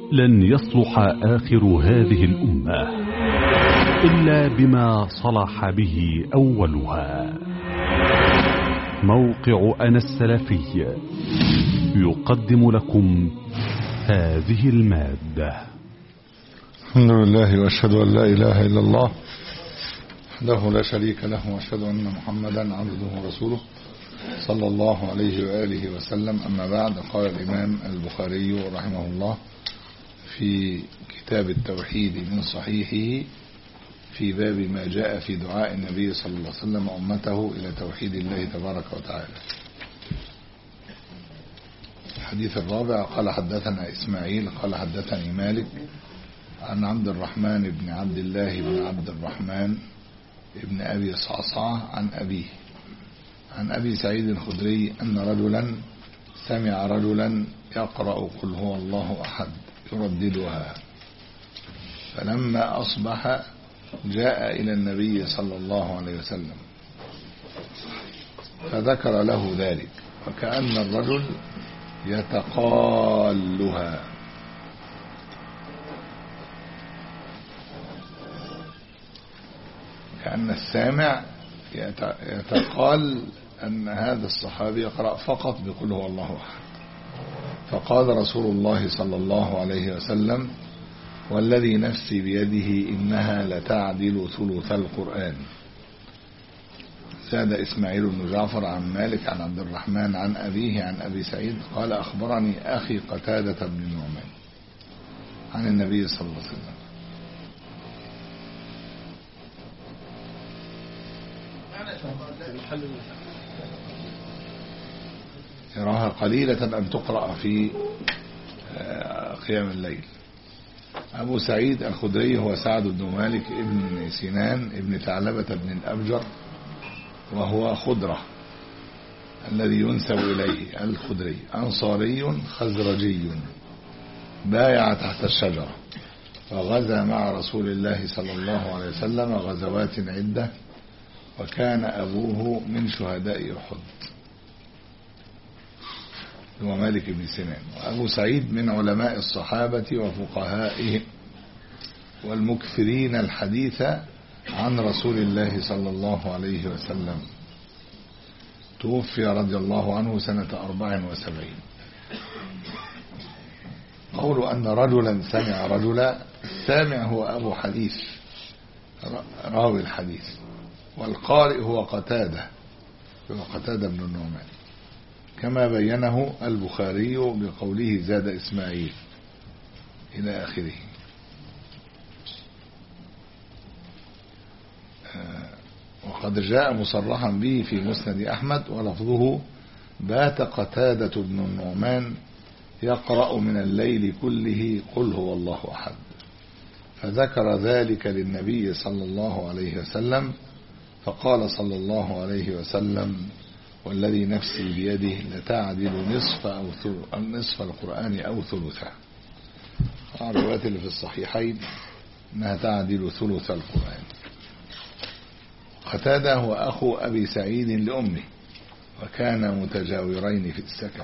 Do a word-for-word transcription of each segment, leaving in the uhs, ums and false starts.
لن يصلح آخر هذه الأمة إلا بما صلح به أولها. موقع أنا السلفي يقدم لكم هذه المادة. الحمد لله وأشهد أن لا إله إلا الله وحده لا شريك له، وأشهد أن محمدا عبده ورسوله صلى الله عليه وآله وسلم. أما بعد، قال الإمام البخاري رحمه الله في كتاب التوحيد من صحيحه في باب ما جاء في دعاء النبي صلى الله عليه وسلم أمته إلى توحيد الله تبارك وتعالى. الحديث الرابع: قال حدثنا إسماعيل قال حدثني مالك عن عبد الرحمن بن عبد الله بن عبد الرحمن ابن أبي صعصعة عن أبيه عن أبي سعيد الخدري أن رجلا سمع رجلا يقرأ قل هو الله أحد يرددها، فلما أصبح جاء إلى النبي صلى الله عليه وسلم فذكر له ذلك، وكأن الرجل يتقالها، كأن السامع يتقال أن هذا الصحابي يقرأ فقط بقل هو الله أحد. فقال رسول الله صلى الله عليه وسلم: والذي نفسي بيده إنها لتعدل ثلث القرآن. زاد إسماعيل بن جعفر عن مالك عن عبد الرحمن عن أبيه عن أبي سعيد قال: أخبرني أخي قتادة بن النعمان عن النبي صلى الله عليه وسلم يراها قليلة أن تقرأ في قيام الليل. أبو سعيد الخدري هو سعد بن مالك ابن سنان ابن ثعلبة بن الأبجر، وهو خضرة الذي ينسب إليه الخدري، أنصاري خزرجي، بايع تحت الشجرة، وغزا مع رسول الله صلى الله عليه وسلم غزوات عدة، وكان أبوه من شهداء أحد، هو مالك بن سنان. وأبو سعيد من علماء الصحابة وفقهائهم والمكثرين الحديث عن رسول الله صلى الله عليه وسلم، توفي رضي الله عنه سنة أربع وسبعين. قول أن رجلا سمع رجلا، السامع هو أبو حديث راوي الحديث، والقارئ هو قتادة هو قتادة بن النعمان، كما بينه البخاري بقوله زاد إسماعيل إلى آخره. وقد جاء مصرحا به في مسند أحمد، ولفظه: بات قتادة بن النعمان يقرأ من الليل كله قل هو الله أحد، فذكر ذلك للنبي صلى الله عليه وسلم، فقال صلى الله عليه وسلم: والذي نفسي بيده لتعدل نصف أو نصف القرآن أو ثلثه. الروايات اللي في الصحيحين أنها تعدل ثلث القرآن. قتادة هو أخو أبي سعيد لأمه، وكان متجاورين في السكن.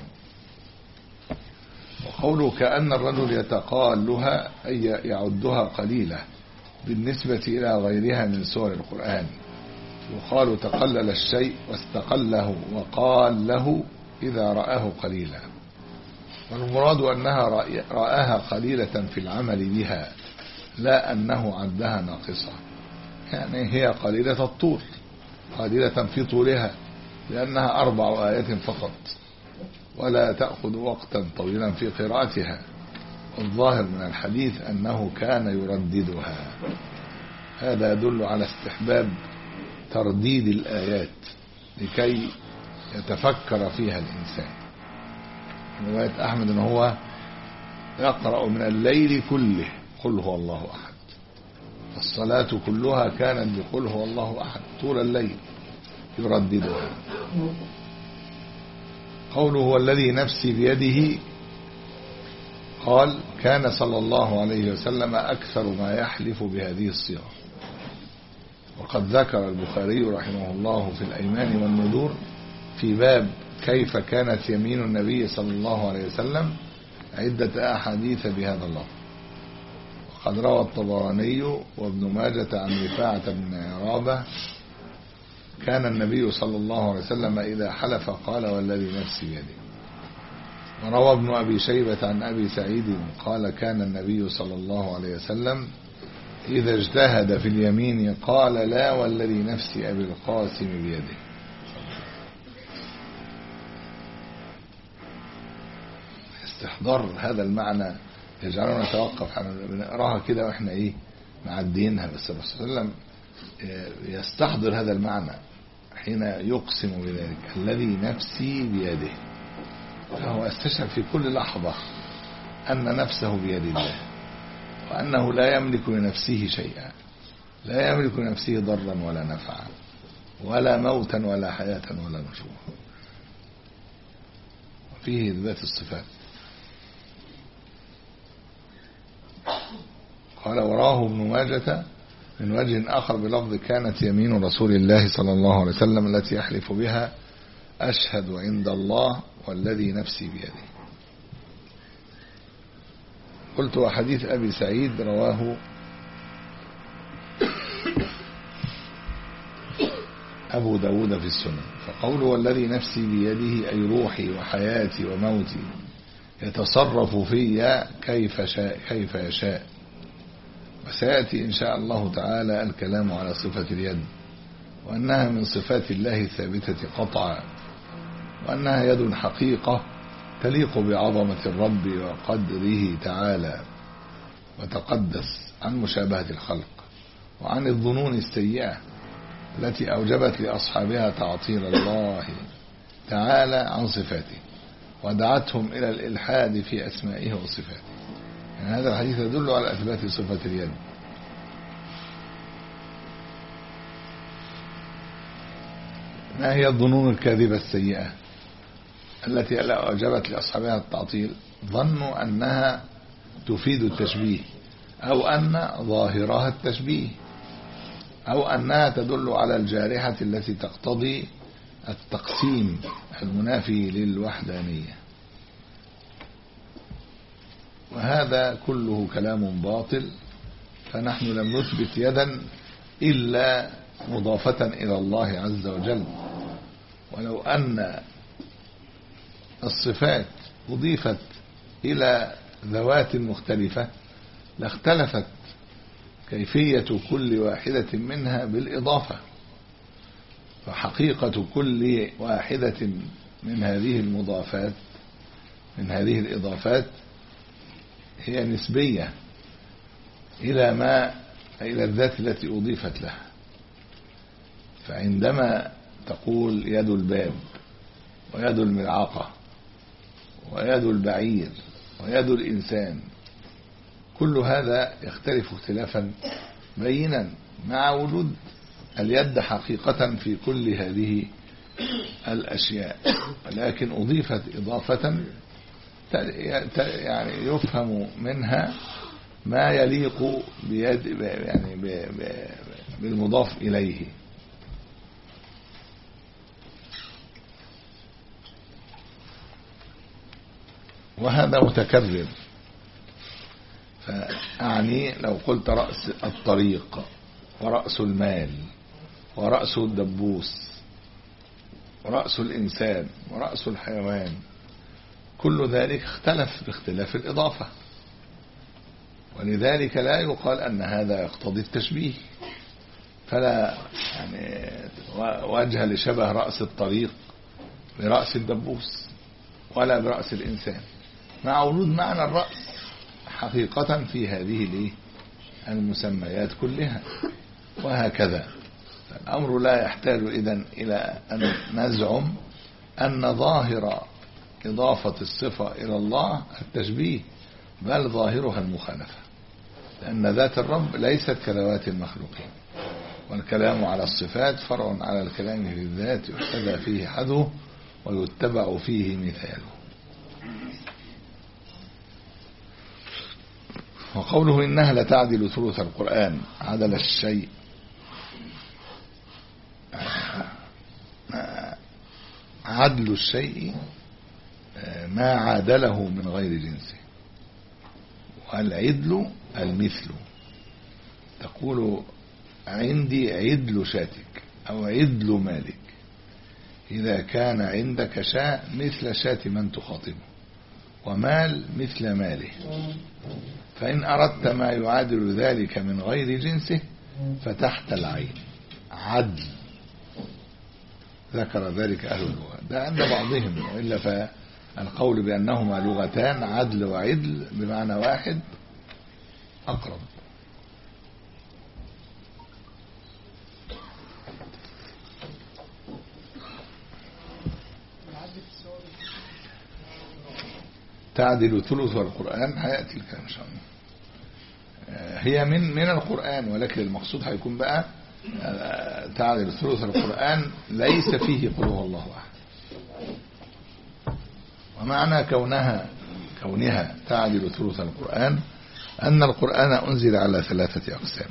وقوله كأن الرجل يتقالها أي يعدها قليلة بالنسبة إلى غيرها من سور القرآن. يقال تقلل الشيء واستقله وقال له إذا رآه قليلا، والمراد أنها رآها قليلة في العمل بها، لا أنه عدها ناقصة، يعني هي قليلة الطول، قليلة في طولها، لأنها أربع آيات فقط، ولا تأخذ وقتا طويلا في قراءتها. الظاهر من الحديث أنه كان يرددها. هذا يدل على استحباب ترديد الآيات لكي يتفكر فيها الإنسان. رواية أحمد أنه هو يقرأ من الليل كله قل هو الله أحد، الصلاة كلها كانت بقل هو الله أحد طول الليل يرددها. قوله هو الذي نفسي بيده، قال كان صلى الله عليه وسلم أكثر ما يحلف بهذه الصيغة. وقد ذكر البخاري رحمه الله في الأيمان والنذور في باب كيف كانت يمين النبي صلى الله عليه وسلم عدة أحاديث بهذا اللفظ. وقد روى الطبراني وابن ماجة عن رفاعة بن عرابة كان النبي صلى الله عليه وسلم إذا حلف قال والذي نفسي بيده. وروى ابن أبي شيبة عن أبي سعيد قال كان النبي صلى الله عليه وسلم إذا اجتهد في اليمين قال لا والذي نفسي أبي القاسم بيده. استحضار هذا المعنى يجعلنا نتوقف، بنقراها كده واحنا ايه معدينها، بس الرسول صلى الله عليه وسلم يستحضر هذا المعنى حين يقسم بذلك الذي نفسي بيده، فهو استشعر في كل لحظة أن نفسه بيد الله، وأنه لا يملك لنفسه شيئا، لا يملك لنفسه ضرا ولا نفعا ولا موتا ولا حياة ولا نشورا. وفيه إثبات الصفات. قال وراه ابن ماجة من وجه آخر بلفظ كانت يمين رسول الله صلى الله عليه وسلم التي يحلف بها أشهد عند الله والذي نفسي بيده. قلت وحديث أبي سعيد رواه أبو داود في السنن، فقوله والذي نفسي بيده أي روحي وحياتي وموتي يتصرف في كيف شاء كيف يشاء. وسيأتي إن شاء الله تعالى الكلام على صفة اليد، وأنها من صفات الله الثابتة قطعا، وأنها يد حقيقة تليق بعظمة الرب وقدره تعالى وتقدس عن مشابهة الخلق وعن الظنون السيئة التي أوجبت لأصحابها تعطيل الله تعالى عن صفاته ودعتهم إلى الإلحاد في أسمائه وصفاته. يعني هذا الحديث يدل على إثبات صفة اليد. ما هي الظنون الكاذبة السيئة التي أوجبت لأصحابها التعطيل؟ ظنوا أنها تفيد التشبيه، أو أن ظاهرها التشبيه، أو أنها تدل على الجارحة التي تقتضي التقسيم المنافي للوحدانية. وهذا كله كلام باطل، فنحن لم نثبت يدا إلا مضافة إلى الله عز وجل. ولو أن الصفات أضيفت إلى ذوات مختلفة لاختلفت كيفية كل واحدة منها بالإضافة، فحقيقة كل واحدة من هذه المضافات من هذه الإضافات هي نسبية إلى ما إلى الذات التي أضيفت لها. فعندما تقول يد الباب ويد الملعقة ويد البعير ويد الإنسان، كل هذا يختلف اختلافا بينا مع وجود اليد حقيقة في كل هذه الأشياء، ولكن أضيفت إضافة يعني يفهم منها ما يليق بيد يعني بالمضاف إليه. وهذا متكرر. فأعني لو قلت رأس الطريق ورأس المال ورأس الدبوس ورأس الإنسان ورأس الحيوان، كل ذلك اختلف باختلاف الإضافة، ولذلك لا يقال أن هذا يقتضي التشبيه. فلا يعني وجه لشبه رأس الطريق برأس الدبوس ولا برأس الإنسان، مع وجود معنى الرأس حقيقة في هذه المسميات كلها. وهكذا الأمر لا يحتاج إذن إلى أن نزعم أن ظاهر إضافة الصفة إلى الله التشبيه، بل ظاهرها المخالفة، لأن ذات الرب ليست كذوات المخلوقين، والكلام على الصفات فرع على الكلام في الذات يحتذى فيه حذوه ويتبع فيه مثاله. وقوله إنها لتعدل ثلث القرآن، عدل الشيء عدل الشيء ما عادله من غير جنسه. والعدل المثل. تقول عندي عدل شاتك أو عدل مالك إذا كان عندك شاة مثل شاة من تخاطبه ومال مثل ماله، فإن أردت ما يعادل ذلك من غير جنسه فتحت العين عدل. ذكر ذلك أهل اللغة، ده عند بعضهم، وإلا فالقول بأنهما لغتان عدل وعدل بمعنى واحد أقرب. تعدل ثلث القرآن هيأتي الكلام إن شاء الله. هي من من القرآن، ولكن المقصود هيكون بقى تعدل ثلث القرآن ليس فيه قل هو الله أحد. ومعنى كونها كونها تعدل ثلث القرآن أن القرآن أنزل على ثلاثة أقسام: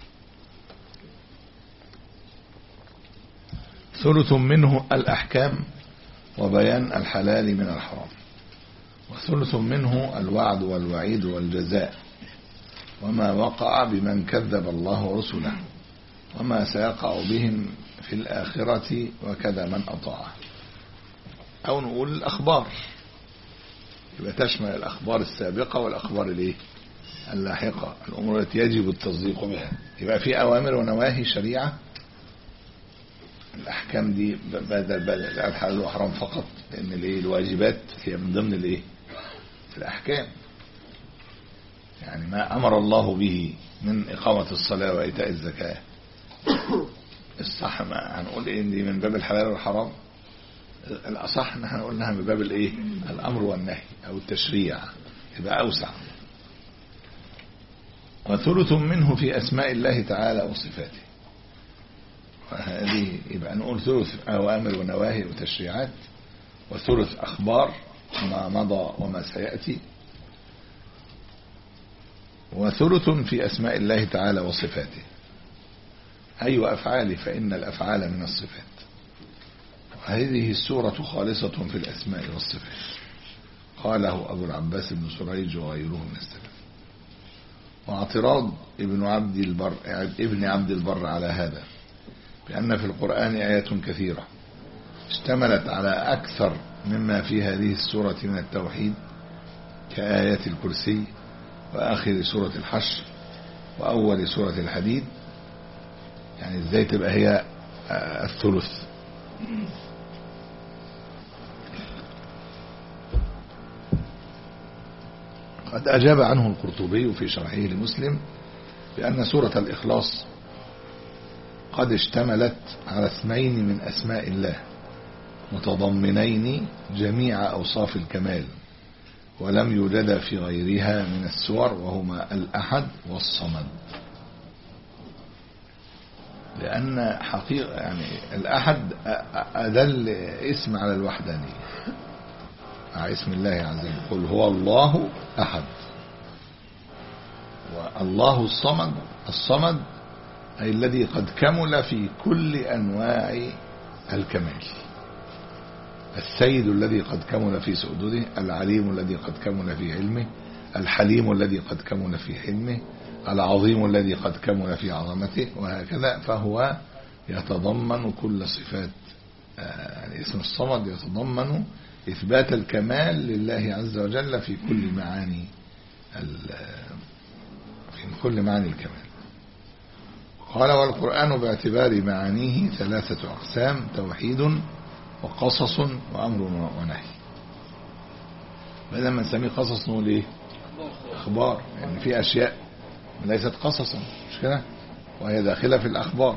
ثلث منه الأحكام وبيان الحلال من الحرام، وثلث منه الوعد والوعيد والجزاء وما وقع بمن كذب الله ورسله وما سيقع بهم في الآخرة وكذا من أطاعه. أو نقول الأخبار، يبقى تشمل الأخبار السابقة والأخبار الايه اللاحقة، الأمور التي يجب التصديق بها. يبقى في أوامر ونواهي شريعة. الأحكام دي بدل بدل الحلال والحرام فقط، لأن الايه الواجبات هي من ضمن الايه الأحكام. يعني ما أمر الله به من إقامة الصلاة وإيتاء الزكاة، الصح ما هنقول إيه دي من باب الحلال والحرام؟ الأصح إن احنا قلناها من باب الإيه الأمر والنهي أو التشريع، يبقى أوسع. وثلث منه في أسماء الله تعالى وصفاته، وهذه يبقى نقول ثلث أوامر ونواهي وتشريعات، وثلث أخبار ما مضى وما سيأتي، وثلث في أسماء الله تعالى وصفاته، أي وأفعاله، فإن الأفعال من الصفات. وهذه السورة خالصة في الأسماء والصفات، قاله أبو العباس بن سريج وغيره من السلف. واعتراض ابن عبد البر ابن عبد البر على هذا بأن في القرآن آيات كثيرة اشتملت على أكثر مما في هذه السورة من التوحيد، كآيات الكرسي وآخر سورة الحشر وأول سورة الحديد. يعني ازاي تبقى هي الثلث؟ قد أجاب عنه القرطبي في شرحه لمسلم بأن سورة الإخلاص قد اشتملت على اسمين من أسماء الله متضمنين جميع أوصاف الكمال، ولم يوجد في غيرها من السور، وهما الأحد والصمد. لأن حقيقة يعني الأحد أدل اسم على الوحدانية مع اسم الله عز وجل، قل هو الله أحد. والله الصمد، الصمد أي الذي قد كمل في كل أنواع الكمال، السيد الذي قد كمل في سؤدده، العليم الذي قد كمل في علمه، الحليم الذي قد كمل في حلمه، العظيم الذي قد كمل في عظمته، وهكذا. فهو يتضمن كل صفات، يعني اسم الصمد يتضمن إثبات الكمال لله عز وجل في كل معاني في كل معاني الكمال. قال والقرآن باعتبار معانيه ثلاثة أقسام: توحيد وقصص وأمر ونهي. بدل ما نسميه قصص نقول ايه؟ أخبار، يعني في أشياء ليست قصصا، مش كده؟ وهي داخلة في الأخبار.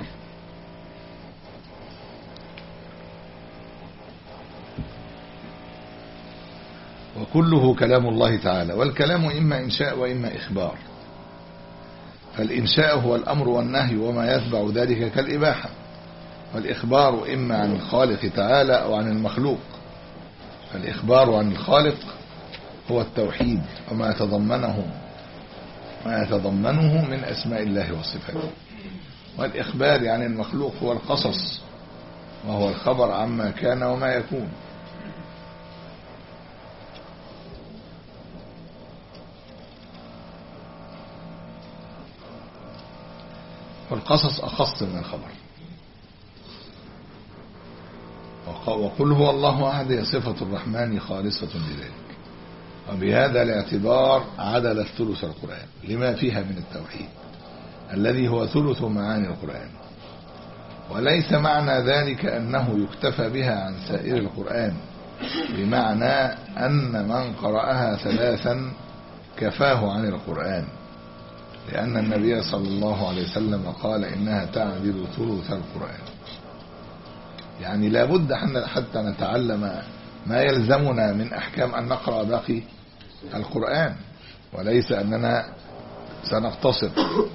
وكله كلام الله تعالى، والكلام إما إنشاء وإما إخبار. فالإنشاء هو الأمر والنهي وما يتبع ذلك كالإباحة، والإخبار إما عن الخالق تعالى أو عن المخلوق. فالإخبار عن الخالق هو التوحيد وما يتضمنه ما يتضمنه من أسماء الله وصفاته، والإخبار عن المخلوق هو القصص وهو الخبر عما كان وما يكون. والقصص أخص من الخبر. وقل هو الله أحد هي صفة الرحمن خالصة لذلك، وبهذا الاعتبار عدل الثلث القرآن لما فيها من التوحيد الذي هو ثلث معاني القرآن. وليس معنى ذلك أنه يكتفى بها عن سائر القرآن، بمعنى أن من قرأها ثلاثا كفاه عن القرآن، لأن النبي صلى الله عليه وسلم قال إنها تعدل ثلث القرآن. يعني لابد حتى نتعلم ما يلزمنا من أحكام أن نقرأ باقي القرآن، وليس أننا سنقتصر.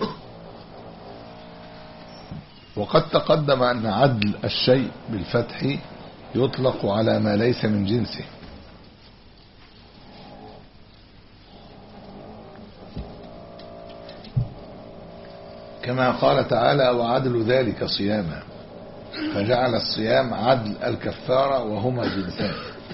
وقد تقدم أن عدل الشيء بالفتح يطلق على ما ليس من جنسه، كما قال تعالى وعدل ذلك صياما، فجعل الصيام عدل الكفارة وهما جنسان.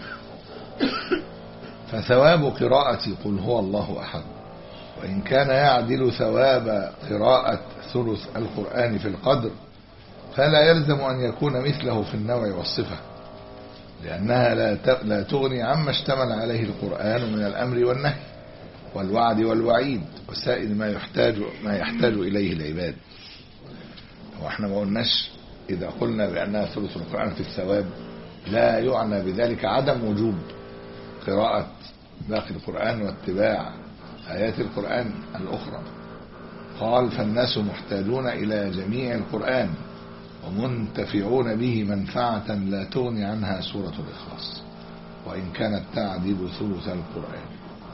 فثواب قراءة قل هو الله أحد وإن كان يعدل ثواب قراءة ثلث القرآن في القدر، فلا يلزم أن يكون مثله في النوع والصفة، لأنها لا تغني عما اشتمل عليه القرآن من الأمر والنهي والوعد والوعيد وسائر ما يحتاج ما يحتاج إليه العباد. واحنا ما قلناش إذا قلنا بأنها ثلث القرآن في الثواب لا يعنى بذلك عدم وجوب قراءة باقي القرآن واتباع آيات القرآن الأخرى. قال فالناس محتاجون إلى جميع القرآن ومنتفعون به منفعة لا تغني عنها سورة الإخلاص وإن كانت تعدل ثلث القرآن.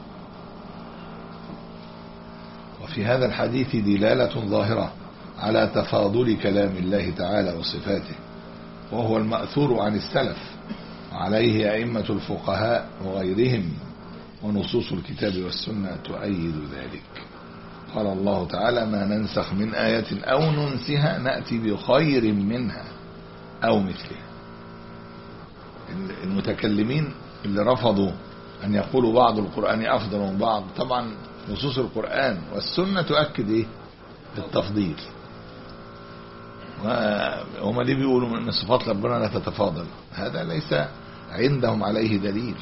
وفي هذا الحديث دلالة ظاهرة على تفاضل كلام الله تعالى وصفاته، وهو المأثور عن السلف وعليه أئمة الفقهاء وغيرهم، ونصوص الكتاب والسنة تؤيد ذلك. قال الله تعالى ما ننسخ من آية أو ننسها نأتي بخير منها أو مثلها. المتكلمين اللي رفضوا أن يقولوا بعض القرآن أفضل من بعض، طبعا نصوص القرآن والسنة تؤكد إيه التفضيل، وهم اللي بيقولوا من صفات ربنا لا تتفاضل، هذا ليس عندهم عليه دليل.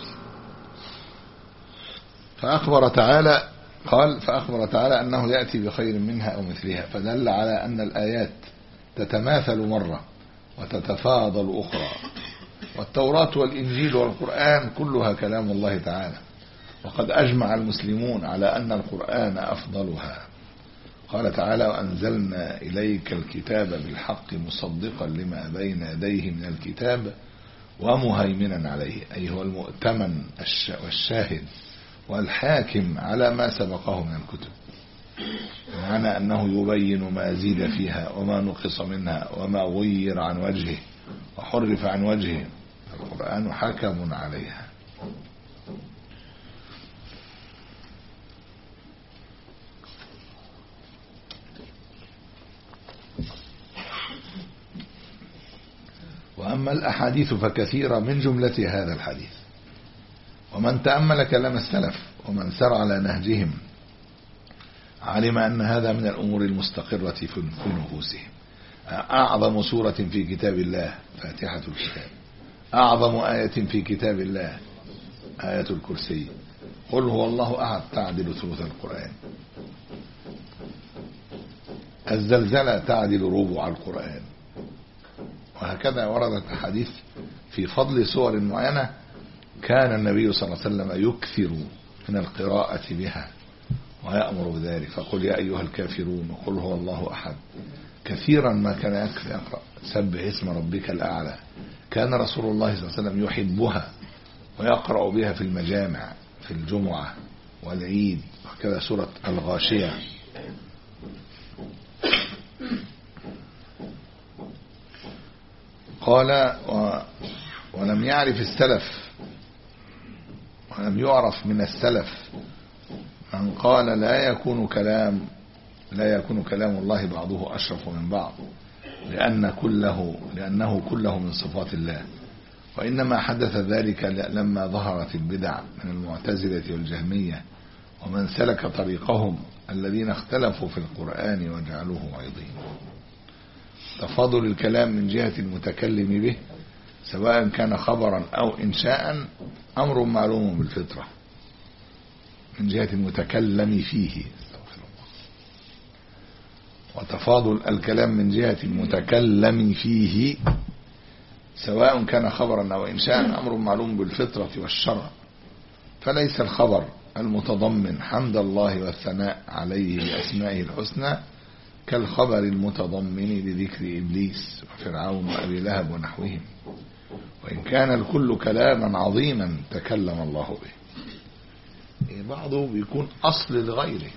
فأخبر تعالى قال فأخبر تعالى أنه يأتي بخير منها أو مثلها، فدل على أن الآيات تتماثل مرة وتتفاضل أخرى. والتوراة والإنجيل والقرآن كلها كلام الله تعالى، وقد أجمع المسلمون على أن القرآن أفضلها. قال تعالى وأنزلنا إليك الكتاب بالحق مصدقا لما بين يديه من الكتاب ومهيمنا عليه، أي هو المؤتمن والشاهد والحاكم على ما سبقه من الكتب، معنى أنه يبين ما زيد فيها وما نقص منها وما غير عن وجهه وحرف عن وجهه، القرآن حكم عليها. وأما الأحاديث فكثيرة من جملة هذا الحديث، ومن تأمل كلام السلف ومن سار على نهجهم علم أن هذا من الأمور المستقرة في نفوسهم. أعظم سورة في كتاب الله فاتحة الكتاب، أعظم آية في كتاب الله آية الكرسي، قل هو الله أحد تعدل ثلث القرآن، الزلزلة تعدل ربع القرآن، وهكذا وردت أحاديث في فضل سور معينة كان النبي صلى الله عليه وسلم يكثر من القراءة بها ويأمر بذلك، فقل يا أيها الكافرون وقل هو الله أحد. كثيرا ما كان يقرأ سبح اسم ربك الأعلى، كان رسول الله صلى الله عليه وسلم يحبها ويقرأ بها في المجامع في الجمعة والعيد، وكذا سورة الغاشية. قال و ولم يعرف السلف ولم يعرف من السلف من قال لا يكون كلام لا يكون كلام الله بعضه أشرف من بعض، لأن كله لأنه كله من صفات الله، وإنما حدث ذلك لما ظهرت البدع من المعتزلة والجهمية ومن سلك طريقهم الذين اختلفوا في القرآن وجعلوه عظيم. تفاضل الكلام من جهة المتكلم به سواء كان خبرا أو إنشاء أمر معلوم بالفطرة من جهة المتكلم فيه. وتفاضل الكلام من جهة المتكلم فيه سواء كان خبرا أو إنشاء أمر معلوم بالفطرة والشرع، فليس الخبر المتضمن حمد الله والثناء عليه بأسمائه الحسنى كالخبر المتضمن لذكر إبليس وفرعون وأبي لهب ونحوهم، وإن كان الكل كلاما عظيما تكلم الله به. بعضه بيكون أصل لغيره،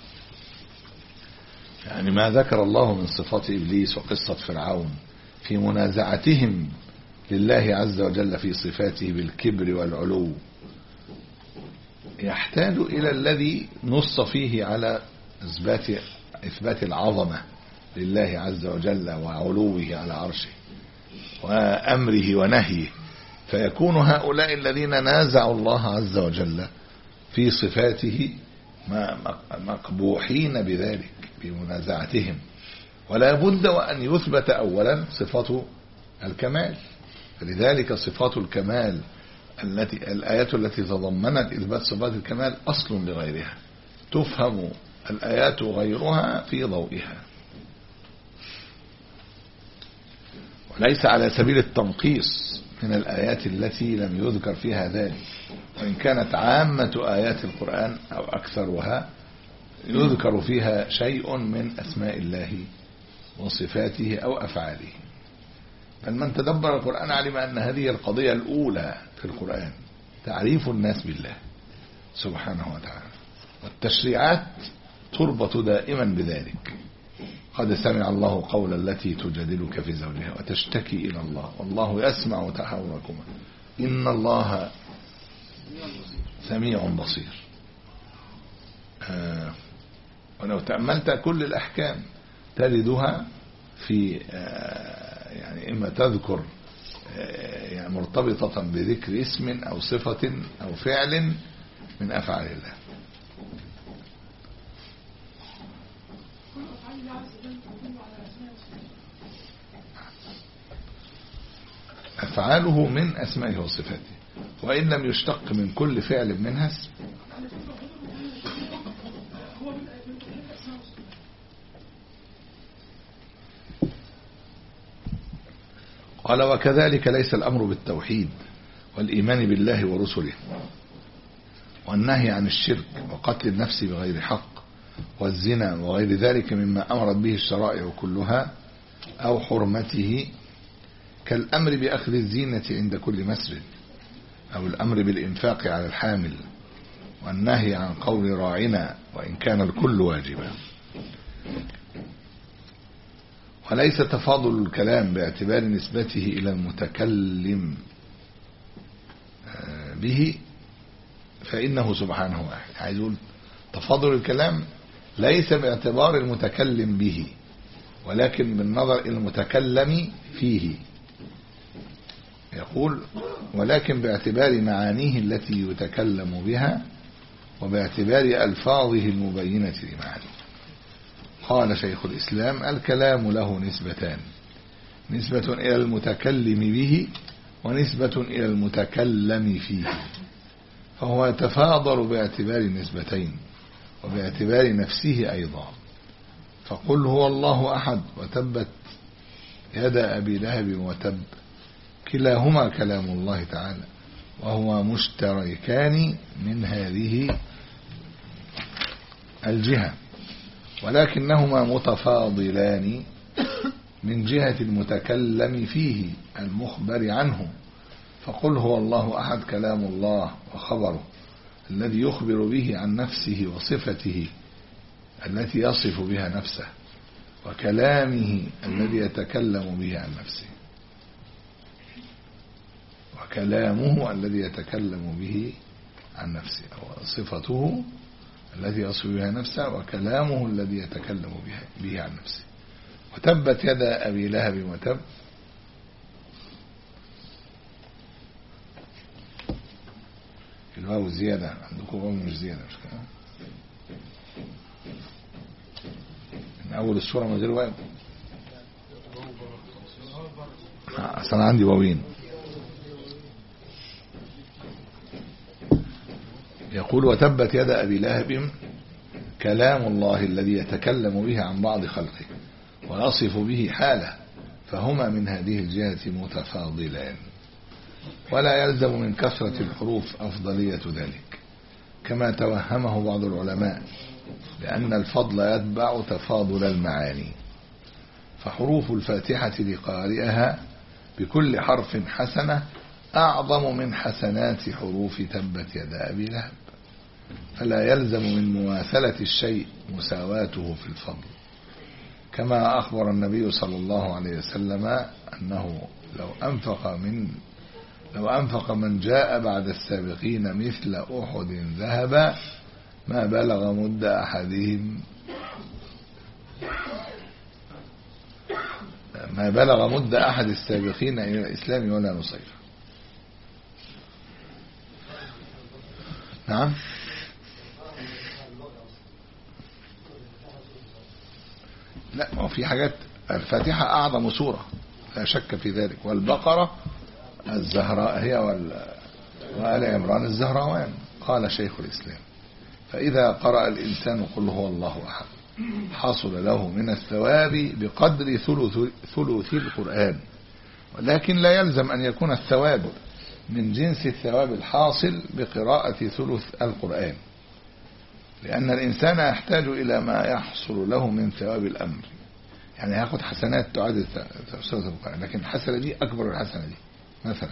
يعني ما ذكر الله من صفات إبليس وقصة فرعون في منازعتهم لله عز وجل في صفاته بالكبر والعلو يحتاج إلى الذي نص فيه على إثبات إثبات العظمة لله عز وجل وعلوه على عرشه وأمره ونهيه، فيكون هؤلاء الذين نازعوا الله عز وجل في صفاته مقبوحين بذلك بمنازعتهم، ولا بد وأن يثبت أولا صفة الكمال. فلذلك صفات الكمال التي الآيات التي تضمنت إثبات صفات الكمال أصل لغيرها، تفهم الآيات غيرها في ضوئها، وليس على سبيل التنقيص من الآيات التي لم يذكر فيها ذلك، وإن كانت عامة آيات القرآن أو أكثرها يذكر فيها شيء من أسماء الله وصفاته أو أفعاله. فمن تدبر القرآن علم أن هذه القضية الأولى في القرآن تعريف الناس بالله سبحانه وتعالى، والتشريعات تربط دائما بذلك. قد سمع الله قول التي تجادلك في زوجها وتشتكي إلى الله والله يسمع تحاوركما إن الله سميع بصير. آه ولو تأملت كل الأحكام تجدها في آه يعني إما تذكر آه يعني مرتبطة بذكر اسم أو صفة أو فعل من أفعال الله. أفعاله من أسمائه وصفاته، وإن لم يشتق من كل فعل منها اسم. قال وكذلك ليس الأمر بالتوحيد والإيمان بالله ورسله والنهي عن الشرك وقتل النفس بغير حق والزنا وغير ذلك مما أمرت به الشرائع كلها أو حرمته، كالأمر بأخذ الزينة عند كل مسجد أو الأمر بالإنفاق على الحامل والنهي عن قول راعنا وإن كان الكل واجبا. وليس تفاضل الكلام باعتبار نسبته إلى المتكلم به فإنه سبحانه واحد. عايز يقول تفاضل الكلام ليس باعتبار المتكلم به ولكن بالنظر إلى المتكلم فيه. يقول ولكن باعتبار معانيه التي يتكلم بها وباعتبار ألفاظه المبينة لمعانيه. قال شيخ الإسلام الكلام له نسبتان، نسبة إلى المتكلم به ونسبة إلى المتكلم فيه، فهو يتفاضل باعتبار النسبتين وباعتبار نفسه أيضا. فقل هو الله أحد وتبت يد أبي لهب وتب كلاهما كلام الله تعالى وهو مشتركان من هذه الجهة، ولكنهما متفاضلان من جهة المتكلم فيه المخبر عنه. فقل هو الله أحد كلام الله وخبره الذي يخبر به عن نفسه وصفته التي يصف بها نفسه وكلامه الذي يتكلم به عن نفسه وكلامه الذي يتكلم به عن نفسه وصفته التي يصف بها نفسه وكلامه الذي يتكلم به عن نفسه. وتبت يد أبي لهب وتب الواو زيادة عندكم واو مش زيادة مش كده من أول السورة من غير واو أصلا عندي واوين. يقول وتبت يد أبي لهب كلام الله الذي يتكلم به عن بعض خلقه ويصف به حاله، فهما من هذه الجهة متفاضلان، ولا يلزم من كثرة الحروف أفضلية ذلك كما توهمه بعض العلماء، لأن الفضل يتبع تفاضل المعاني. فحروف الفاتحة لقارئها بكل حرف حسنة أعظم من حسنات حروف تبت يدا أبي لهب، فلا يلزم من مماثلة الشيء مساواته في الفضل، كما أخبر النبي صلى الله عليه وسلم أنه لو أنفق من لو أنفق من جاء بعد السابقين مثل أحد ذهبا ما بلغ مد أحدهم ما بلغ مد أحد السابقين إلى الإسلام ولا نصير. نعم. لا، وفي حاجات الفاتحة أعظم سورة لا شك في ذلك، والبقرة الزهراء هي وآل عمران الزهراوان. قال شيخ الإسلام فإذا قرأ الإنسان قل هو الله أحد حصل له من الثواب بقدر ثلث ثلث القرآن، ولكن لا يلزم أن يكون الثواب من جنس الثواب الحاصل بقراءة ثلث القرآن، لأن الإنسان يحتاج إلى ما يحصل له من ثواب الأمر. يعني هاخد حسنات تعادل ثلث القرآن، لكن الحسنة دي أكبر من الحسنة دي مثلا.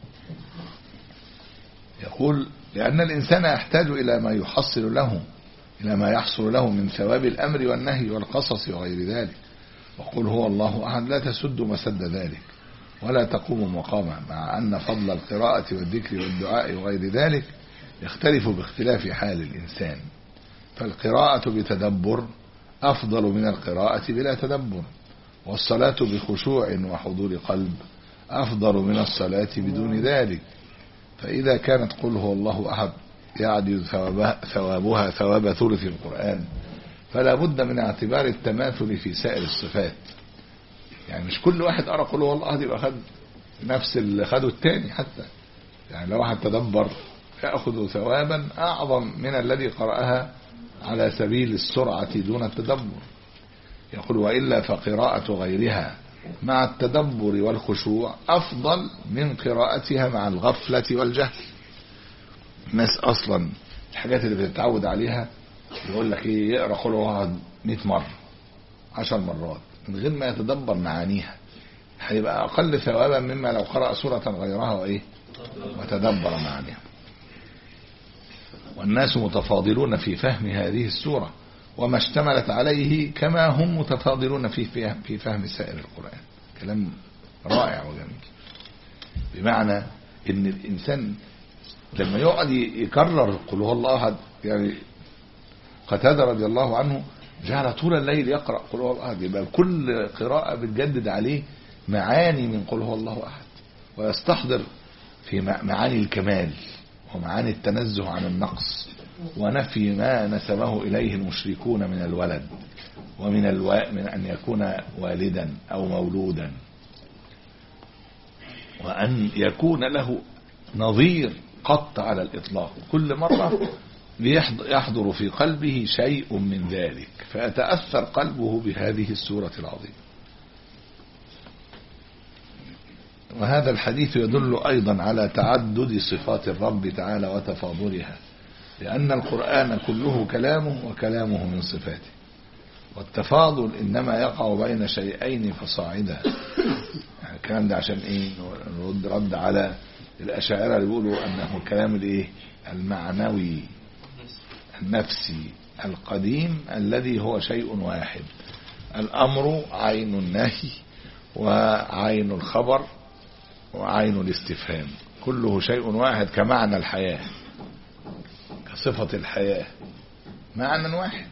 يقول لأن الإنسان يحتاج إلى ما يحصل له إلى ما يحصل له من ثواب الأمر والنهي والقصص وغير ذلك. وقل هو الله أحد لا تسد مسد ذلك ولا تقوم مقامه، مع أن فضل القراءة والذكر والدعاء وغير ذلك يختلف باختلاف حال الإنسان، فالقراءة بتدبر أفضل من القراءة بلا تدبر، والصلاة بخشوع وحضور قلب أفضل من الصلاة بدون ذلك. فإذا كانت قل هو الله أحد يعدل ثوابها, ثوابها ثواب ثلث القرآن، فلا بد من اعتبار التماثل في سائر الصفات. يعني مش كل واحد قرأ قل هو الله أحد يبقى خد نفس اللي خده التاني، حتى يعني لو واحد تدبر يأخذ ثوابا أعظم من الذي قرأها على سبيل السرعة دون التدبر. يقول وإلا فقراءة غيرها مع التدبر والخشوع أفضل من قراءتها مع الغفلة والجهل. الناس أصلا الحاجات اللي بتتعود عليها يقول لك إيه، يقرأ قل هو مئة مرة عشر مرات من غير ما يتدبر معانيها، هيبقى أقل ثوابا مما لو قرأ سورة غيرها وإيه وتدبر معانيها. والناس متفاضلون في فهم هذه السورة وما اشتملت عليه، كما هم متفاضلون في في فهم سائر القرآن. كلام رائع وجميل، بمعنى ان الانسان لما يقعد يكرر قل هو الله احد، يعني قتادة رضي الله عنه جعل طول الليل يقرأ قل هو الله احد، يبقى كل قراءة بتجدد عليه معاني من قل هو الله احد، ويستحضر في معاني الكمال ومعاني التنزه عن النقص ونفي ما نسبه إليه المشركون من الولد ومن الو... من أن يكون والدا أو مولودا، وأن يكون له نظير قط على الإطلاق. كل مرة يحضر في قلبه شيء من ذلك فيتأثر قلبه بهذه السورة العظيمة. وهذا الحديث يدل أيضا على تعدد صفات الرب تعالى وتفاضلها، لأن القرآن كله كلامه وكلامه من صفاته، والتفاضل إنما يقع بين شيئين فصاعدا. يعني الكلام ده عشان إيه؟ نرد رد على الأشاعرة اللي بيقولوا أنه الكلام الإيه المعنوي النفسي القديم الذي هو شيء واحد. الأمر عين النهي وعين الخبر وعين الاستفهام، كله شيء واحد كمعنى الحياة، كصفة الحياة معنى واحد.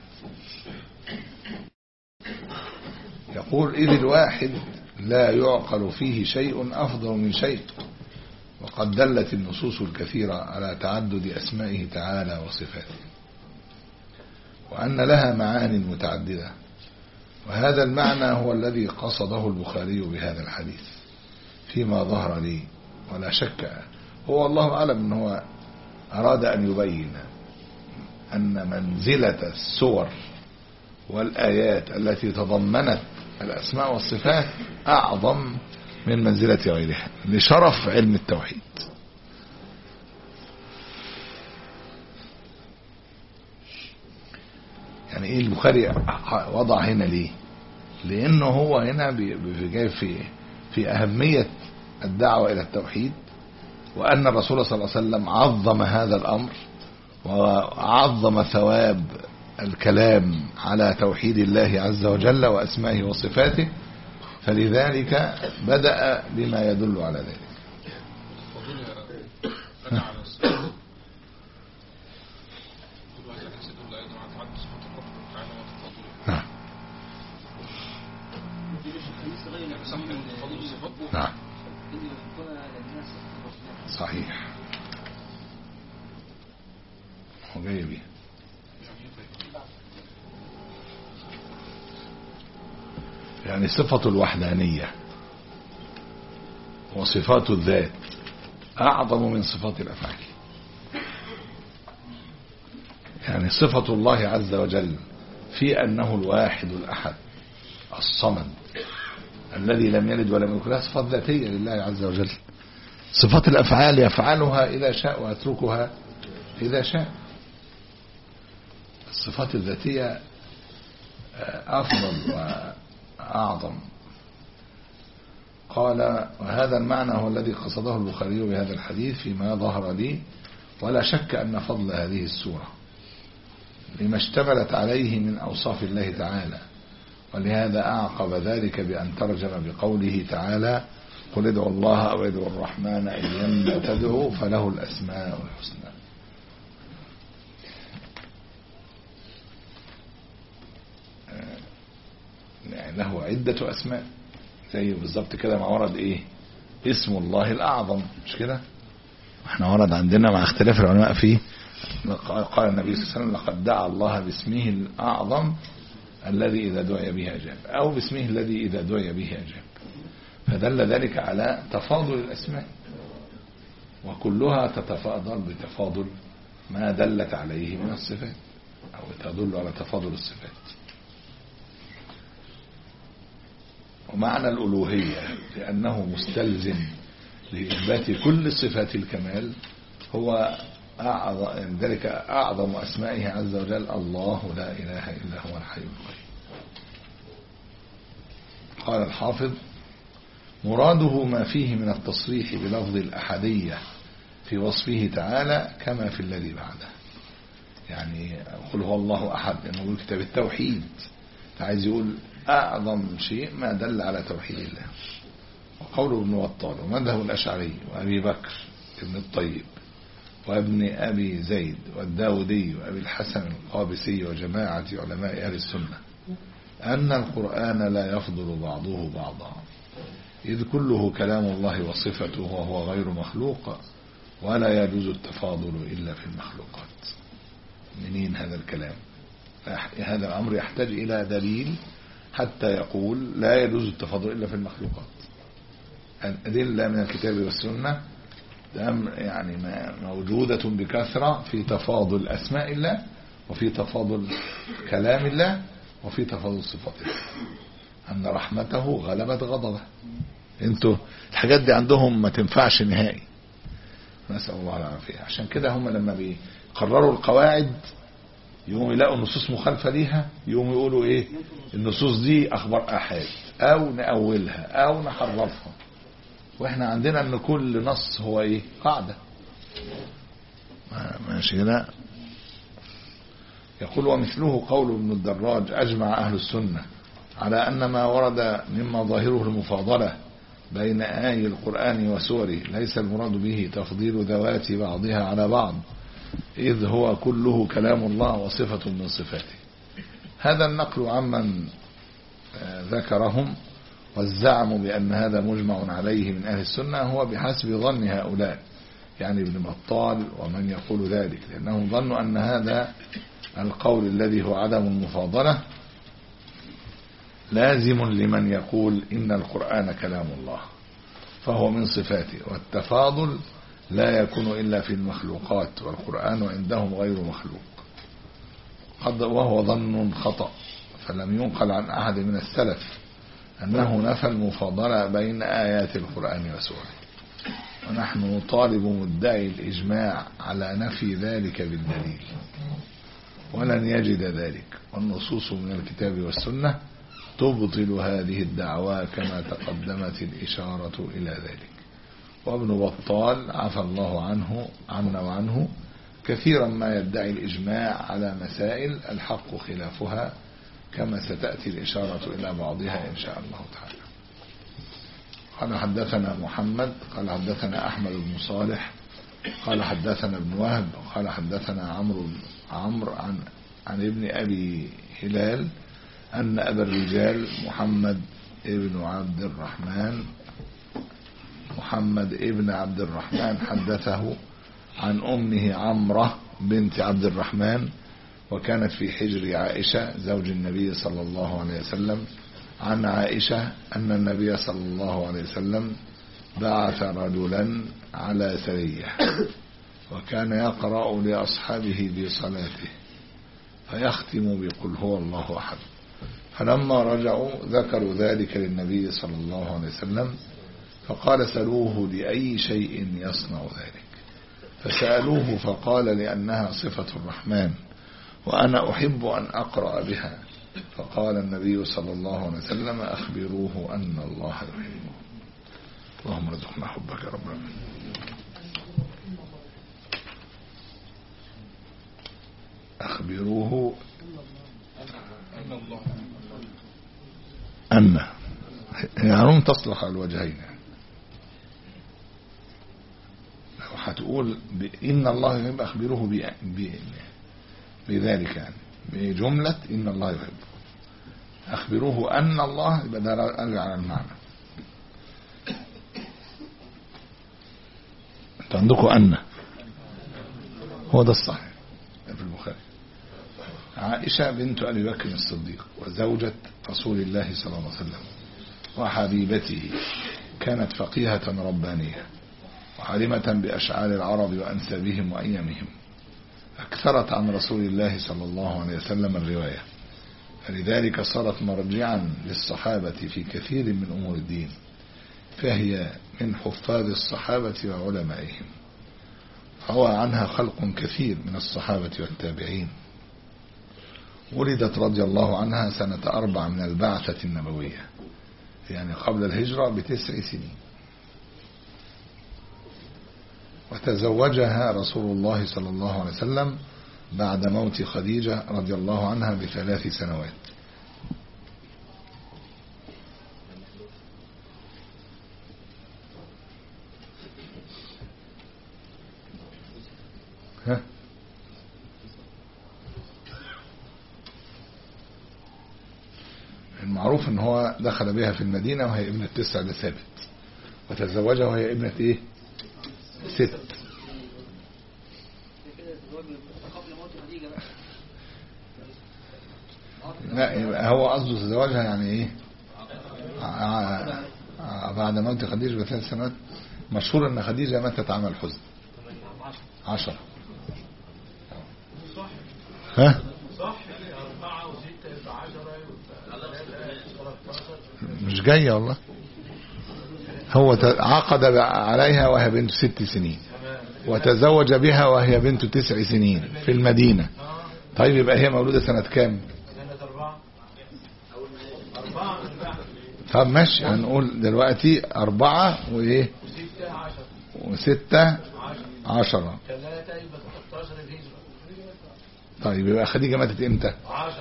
يقول إذ الواحد لا يعقل فيه شيء أفضل من شيء، وقد دلت النصوص الكثيرة على تعدد أسمائه تعالى وصفاته، وأن لها معاني متعددة. وهذا المعنى هو الذي قصده البخاري بهذا الحديث فيما ظهر لي ولا شك. هو الله أعلم أنه هو أراد أن يبين أن منزلة السور والآيات التي تضمنت الأسماء والصفات أعظم من منزلة غيرها لشرف علم التوحيد. يعني إيه البخاري وضع هنا ليه؟ لأنه هو هنا جاي في في أهمية الدعوة إلى التوحيد، وأن الرسول صلى الله عليه وسلم عظم هذا الأمر وعظم ثواب الكلام على توحيد الله عز وجل وأسمائه وصفاته، فلذلك بدأ بما يدل على ذلك. نعم نعم صحيح هو جاي بيه. يعني صفة الوحدانية وصفات الذات أعظم من صفات الأفعال. يعني صفة الله عز وجل في أنه الواحد الأحد الصمد الذي لم يلد ولم يكن له صفات ذاتية لله عز وجل. صفات الأفعال يفعلها إذا شاء ويتركها إذا شاء. الصفات الذاتية أفضل وأعظم. قال وهذا المعنى هو الذي قصده البخاري بهذا الحديث فيما ظهر لي، ولا شك أن فضل هذه السورة لما اشتملت عليه من أوصاف الله تعالى، ولهذا أعقب ذلك بأن ترجم بقوله تعالى قل ادعوا الله أو ادعوا الرحمن أيما تدعوا فله الأسماء الحسنى. له عدة أسماء زي بالضبط كده ما ورد إيه اسم الله الأعظم، مش كده؟ احنا ورد عندنا مع اختلاف العلماء فيه. قال النبي صلى الله عليه وسلم لقد دعا الله باسمه الأعظم الذي إذا دعي به أجاب، أو باسمه الذي إذا دعي به أجاب. فدل ذلك على تفاضل الأسماء، وكلها تتفاضل بتفاضل ما دلت عليه من الصفات أو تدل على تفاضل الصفات. ومعنى الألوهية لأنه مستلزم لإثبات كل صفات الكمال هو أعظم ذلك أعظم أسمائه عز وجل الله لا إله إلا هو الحي القيوم. قال الحافظ مراده ما فيه من التصريح بلفظ الأحدية في وصفه تعالى كما في الذي بعده. يعني قل هو الله أحد لأنه يقول كتاب التوحيد، فعايز يقول أعظم شيء ما دل على توحيد الله. وقوله ابن بطال ومذهب الأشعري وأبي بكر ابن الطيب وابن أبي زيد والداودي وأبي الحسن القابسي وجماعة علماء أهل السنة أن القرآن لا يفضل بعضه بعضا، إذ كله كلام الله وصفته وهو غير مخلوق، ولا يجوز التفاضل إلا في المخلوقات. منين هذا الكلام؟ هذا الأمر يحتاج إلى دليل حتى يقول لا يجوز التفاضل إلا في المخلوقات. الأدلة من الكتاب والسنة يعني موجودة بكثرة في تفاضل أسماء الله، وفي تفاضل كلام الله، وفي تفاضل صفات الله. أن رحمته غلبت غضبه. انتوا الحاجات دي عندهم ما تنفعش نهائي، نسأل الله العافية. عشان كده هم لما بيقرروا القواعد يقوموا يلاقوا نصوص مخالفة ليها، يقوموا يقولوا ايه النصوص دي اخبار احاد او نأولها او نحرفها. واحنا عندنا ان كل نص هو ايه قاعدة ماشي كده. يقول ومثله قول ابن الدراج اجمع اهل السنة على ان ما ورد مما ظاهره المفاضلة بين آي القرآن وسوره ليس المراد به تفضيل ذوات بعضها على بعض، إذ هو كله كلام الله وصفة من صفاته. هذا النقل عمن ذكرهم والزعم بأن هذا مجمع عليه من أهل السنة هو بحسب ظن هؤلاء، يعني ابن بطال ومن يقول ذلك، لأنهم ظنوا أن هذا القول الذي هو عدم المفاضلة لازم لمن يقول إن القرآن كلام الله، فهو من صفاته، والتفاضل لا يكون إلا في المخلوقات، والقرآن عندهم غير مخلوق، وهو ظن خطأ، فلم ينقل عن أحد من السلف أنه نفى المفاضلة بين آيات القرآن وسوره، ونحن نطالب مدعي الإجماع على نفي ذلك بالدليل، ولن يجد ذلك، والنصوص من الكتاب والسنة تبطل هذه الدعوى كما تقدمت الإشارة إلى ذلك. وابن بطال عفى الله عنه عنا وعنه كثيرا ما يدعي الإجماع على مسائل الحق خلافها، كما ستأتي الإشارة إلى بعضها إن شاء الله تعالى. قال حدثنا محمد قال حدثنا أحمد بن صالح قال حدثنا ابن وهب قال حدثنا عمرو عمرو عن عن ابن أبي هلال أن أبا الرجال محمد ابن عبد الرحمن محمد ابن عبد الرحمن حدثه عن أمه عمرة بنت عبد الرحمن، وكانت في حجر عائشة زوج النبي صلى الله عليه وسلم، عن عائشة أن النبي صلى الله عليه وسلم بعث رجلا على سرية، وكان يقرأ لأصحابه بصلاته فيختم بقل هو الله أحد، فلما رجعوا ذكروا ذلك للنبي صلى الله عليه وسلم، فقال سألوه لأي شيء يصنع ذلك، فسألوه فقال لأنها صفة الرحمن وأنا أحب أن أقرأ بها، فقال النبي صلى الله عليه وسلم أخبروه أن الله يحبه. اللهم ارزقنا حبك يا رب العالمين. أخبروه أن يعني تصلح على الوجهين، لو هتقول إن الله يحب أخبروه بذلك، يعني بجملة إن الله يحب، أخبروه أن الله يبقى ده أرجع على المعنى. أنت عندكم أن هو ده الصحيح في البخاري. عائشة بنت أبي بكر الصديق وزوجة رسول الله صلى الله عليه وسلم وحبيبته، كانت فقيهة ربانية وعالمة بأشعار العرب وأنسابهم وأيامهم، أكثرت عن رسول الله صلى الله عليه وسلم الرواية، فلذلك صارت مرجعا للصحابة في كثير من أمور الدين، فهي من حفاظ الصحابة وعلمائهم، روى عنها خلق كثير من الصحابة والتابعين. ولدت رضي الله عنها سنة أربع من البعثة النبوية، يعني قبل الهجرة بتسع سنين، وتزوجها رسول الله صلى الله عليه وسلم بعد موت خديجة رضي الله عنها بثلاث سنوات. ها المعروف ان هو دخل بها في المدينة وهي ابنة تسع لثابت، وتزوجها وهي ابنة ايه ست. لا هو قصده تزوجها يعني ايه بعد موت خديجة بثلاث سنوات. مشهور ان خديجة ماتت عام الحزن عشرة. ها مش جاية والله، هو عقد عليها وهي بنت ست سنين وتزوج بها وهي بنت تسع سنين في المدينة. طيب يبقى هي مولودة سنة كام؟ طب ماشي، هنقول دلوقتي أربعة وإيه وستة عشرة. طيب يبقى خديجة ماتت امتى؟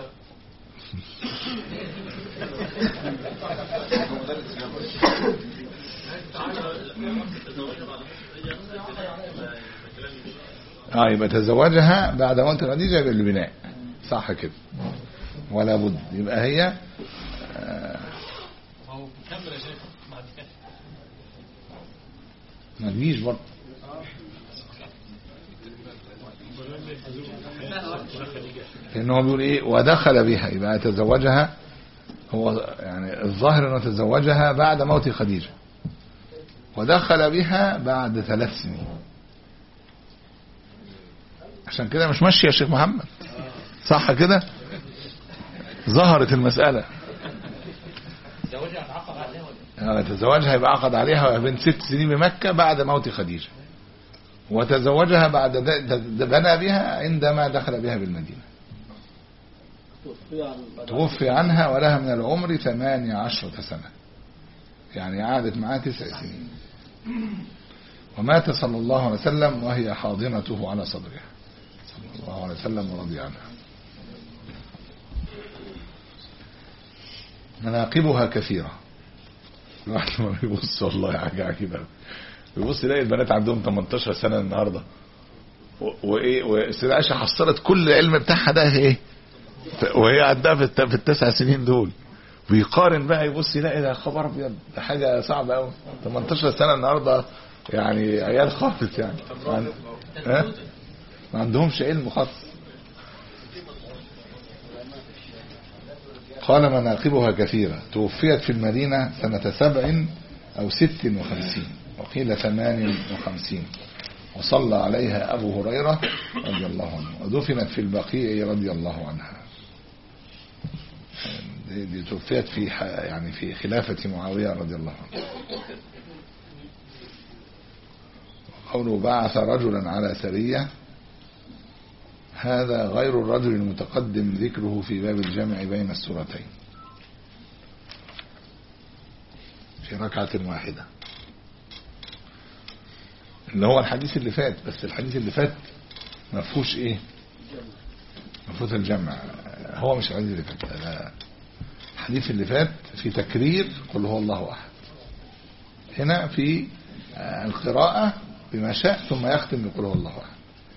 اه يبقى تزوجها بعد موت خديجة بالبناء، صح كده ولا بد. يبقى هي آه ما تجيش برضه، لأنه بيقول ايه ودخل بها، يبقى تزوجها، هو يعني الظاهر انه تزوجها بعد موت خديجة ودخل بها بعد ثلاث سنين. عشان كده مش ماشي يا شيخ محمد، صح كده؟ ظهرت المسألة. تزوجها يبقى عقد عليها بين ست سنين بمكة بعد موت خديجة، وتزوجها بعد بنى بها عندما دخل بها بالمدينة. توفي عنها ولها من العمر ثمانية عشرة سنة، يعني عادت معاه تسع سنين. ومات صلى الله عليه وسلم وهي حاضنته على صدرها صلى الله عليه وسلم ورضي عنها. مناقبها كثيرة. الواحد ما بيبص والله حاجة عجيبة، بيبص يلاقي البنات عندهم تمنتاشر سنة النهاردة، وايه والسيدة عائشة حصلت كل العلم بتاعها ده ايه وهي عندها في, في التسع سنين دول. ويقارن بقى، يبص يلاقي ده خبر ابيض، ده حاجة صعبة قوي. تمنتاشر سنة النهاردة يعني عيال خالص يعني، ها ما عندهمش علم خالص. قال مناقبها كثيرة. توفيت في المدينة سنة سبع أو ست وخمسين، وقيل ثمان وخمسين، وصلى عليها أبو هريرة رضي الله عنه، ودفنت في البقيع رضي الله عنها. دي, دي توفيت في يعني في خلافة معاوية رضي الله عنه. قوله بعث رجلا على سرية، هذا غير الرجل المتقدم ذكره في باب الجمع بين السورتين في ركعة واحدة، اللي هو الحديث اللي فات. بس الحديث اللي فات ما فيهوش ايه، ما فيهوش الجمع. هو مش الحديث اللي فات، لا. الحديث اللي فات في تكرير قل هو الله احد، هنا في القراءة بما شاء ثم يختم بقل هو الله احد.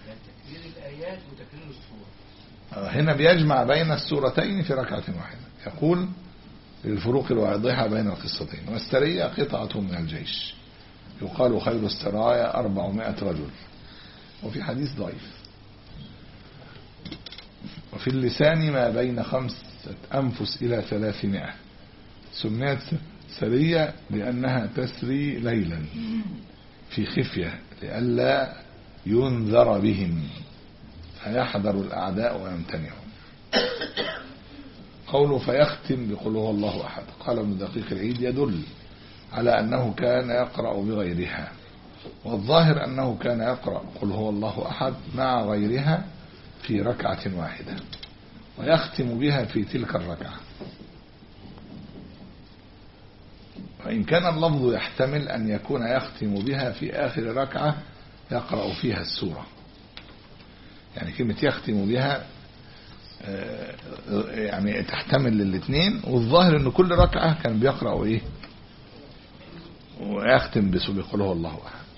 هنا بيجمع بين السورتين في ركعة واحدة. يقول للفروق الواضحة بين القصتين. والسرية قطعة من الجيش، يقال خير السرايا أربعمائة رجل، وفي حديث ضعيف. وفي اللسان ما بين خمسة أنفس إلى ثلاثمائة. سميت سرية لأنها تسري ليلا في خفية لئلا ينذر بهم فيحذر الأعداء ويمتنعون. قوله فيختم بقل هو الله أحد، قال ابن دقيق العيد يدل على أنه كان يقرأ بغيرها، والظاهر أنه كان يقرأ قل هو الله أحد مع غيرها في ركعة واحدة، ويختم بها في تلك الركعة. وإن كان اللفظ يحتمل أن يكون يختم بها في آخر ركعة يقرأ فيها السورة، يعني كلمة يختم بها يعني تحتمل للاثنين، والظاهر أن كل ركعة كان بيقرأ إيه ويختم بقل هو الله أحد.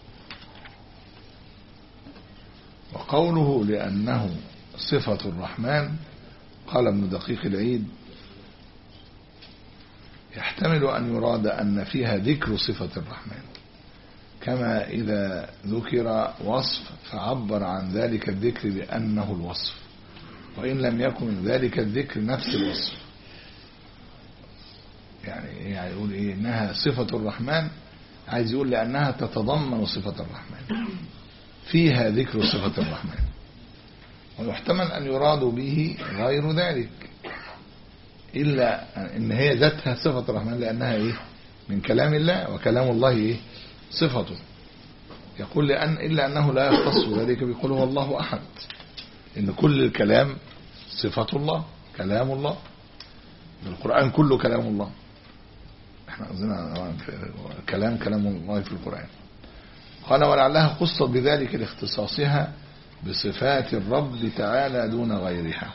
وقوله لأنه صفة الرحمن، قال ابن دقيق العيد يحتمل أن يراد أن فيها ذكر صفة الرحمن، كما إذا ذكر وصف فعبر عن ذلك الذكر بأنه الوصف، وإن لم يكن ذلك الذكر نفس الوصف. يعني يعني يقول إيه إنها صفة الرحمن، عايز يقول لأنها تتضمن صفة الرحمن، فيها ذكر صفة الرحمن. ويحتمل أن يراد به غير ذلك، إلا إن هي ذاتها صفة الرحمن لأنها إيه من كلام الله، وكلام الله إيه صفته. يقول لأن إلا أنه لا يختص ذلك بقول هو الله أحد، إن كل الكلام صفة الله، كلام الله. القرآن كله كلام الله، احنا قصدنا كلام كلام الله في القرآن. قال ولعلها خصت بذلك لاختصاصها بصفات الرب تعالى دون غيرها.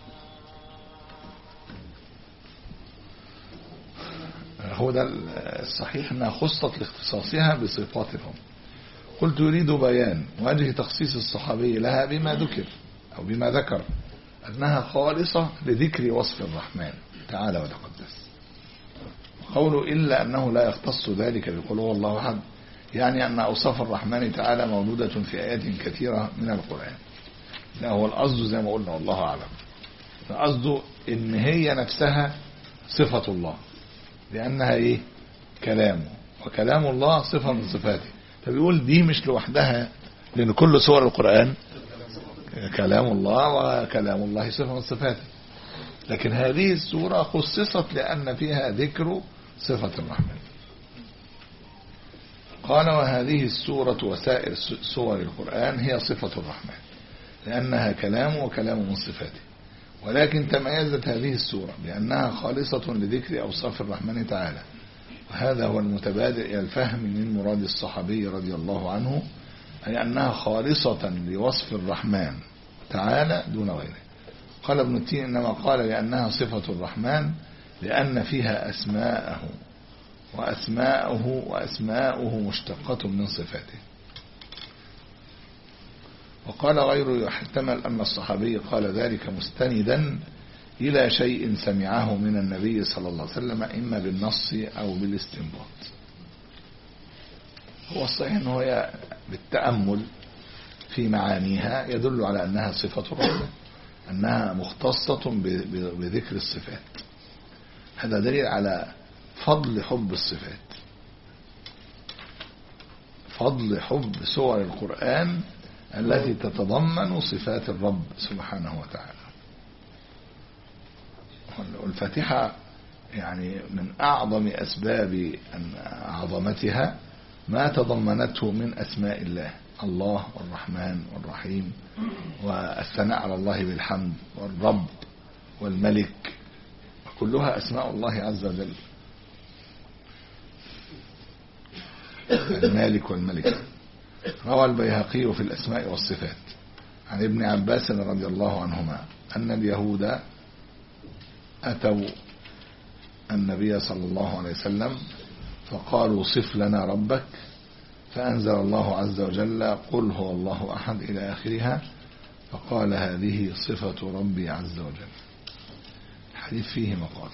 هو ده الصحيح انها خصت لاختصاصها بصفات الرب. قلت يريد بيان وجه تخصيص الصحابي لها بما ذكر او بما ذكر انها خالصة لذكر وصف الرحمن تعالى وتقدس. قوله إلا أنه لا يختص ذلك بقول هو الله أحد، يعني أن أوصاف الرحمن تعالى موجودة في آيات كثيرة من القرآن. لا هو القصد زي ما قلنا والله أعلم، القصد إن هي نفسها صفة الله لأنها إيه كلامه، وكلام الله صفة من صفاته. فبيقول دي مش لوحدها، لأن كل سور القرآن كلام الله وكلام الله صفة من صفاته، لكن هذه السورة خصصت لأن فيها ذكر صفة الرحمن. قال وهذه السورة وسائر سور القرآن هي صفة الرحمن لأنها كلام وكلام من صفاته، ولكن تميزت هذه السورة بأنها خالصة لذكر أوصاف الرحمن تعالى، وهذا هو المتبادر إلى الفهم من مراد الصحابي رضي الله عنه، أي أنها خالصة لوصف الرحمن تعالى دون غيره. قال ابن التين إنما قال لأنها صفة الرحمن لأن فيها أسماءه وأسماءه وأسماءه مشتقة من صفاته. وقال غيره يحتمل أن الصحابي قال ذلك مستندا إلى شيء سمعه من النبي صلى الله عليه وسلم إما بالنص أو بالاستنباط. هو الصحيح أنه بالتأمل في معانيها يدل على أنها صفة الرحمن، أنها مختصة بذكر الصفات. هذا دليل على فضل حب الصفات، فضل حب سور القرآن التي تتضمن صفات الرب سبحانه وتعالى. والفاتحة يعني من أعظم أسباب عظمتها ما تضمنته من أسماء الله، الله والرحمن والرحيم، والثناء على الله بالحمد، والرب والملك، كلها أسماء الله عز وجل، المالك والملك. روى البيهقي في الأسماء والصفات عن ابن عباس رضي الله عنهما أن اليهود أتوا النبي صلى الله عليه وسلم فقالوا صف لنا ربك، فأنزل الله عز وجل قل هو الله أحد إلى آخرها، فقال هذه صفة ربي عز وجل. الحديث فيه مقال.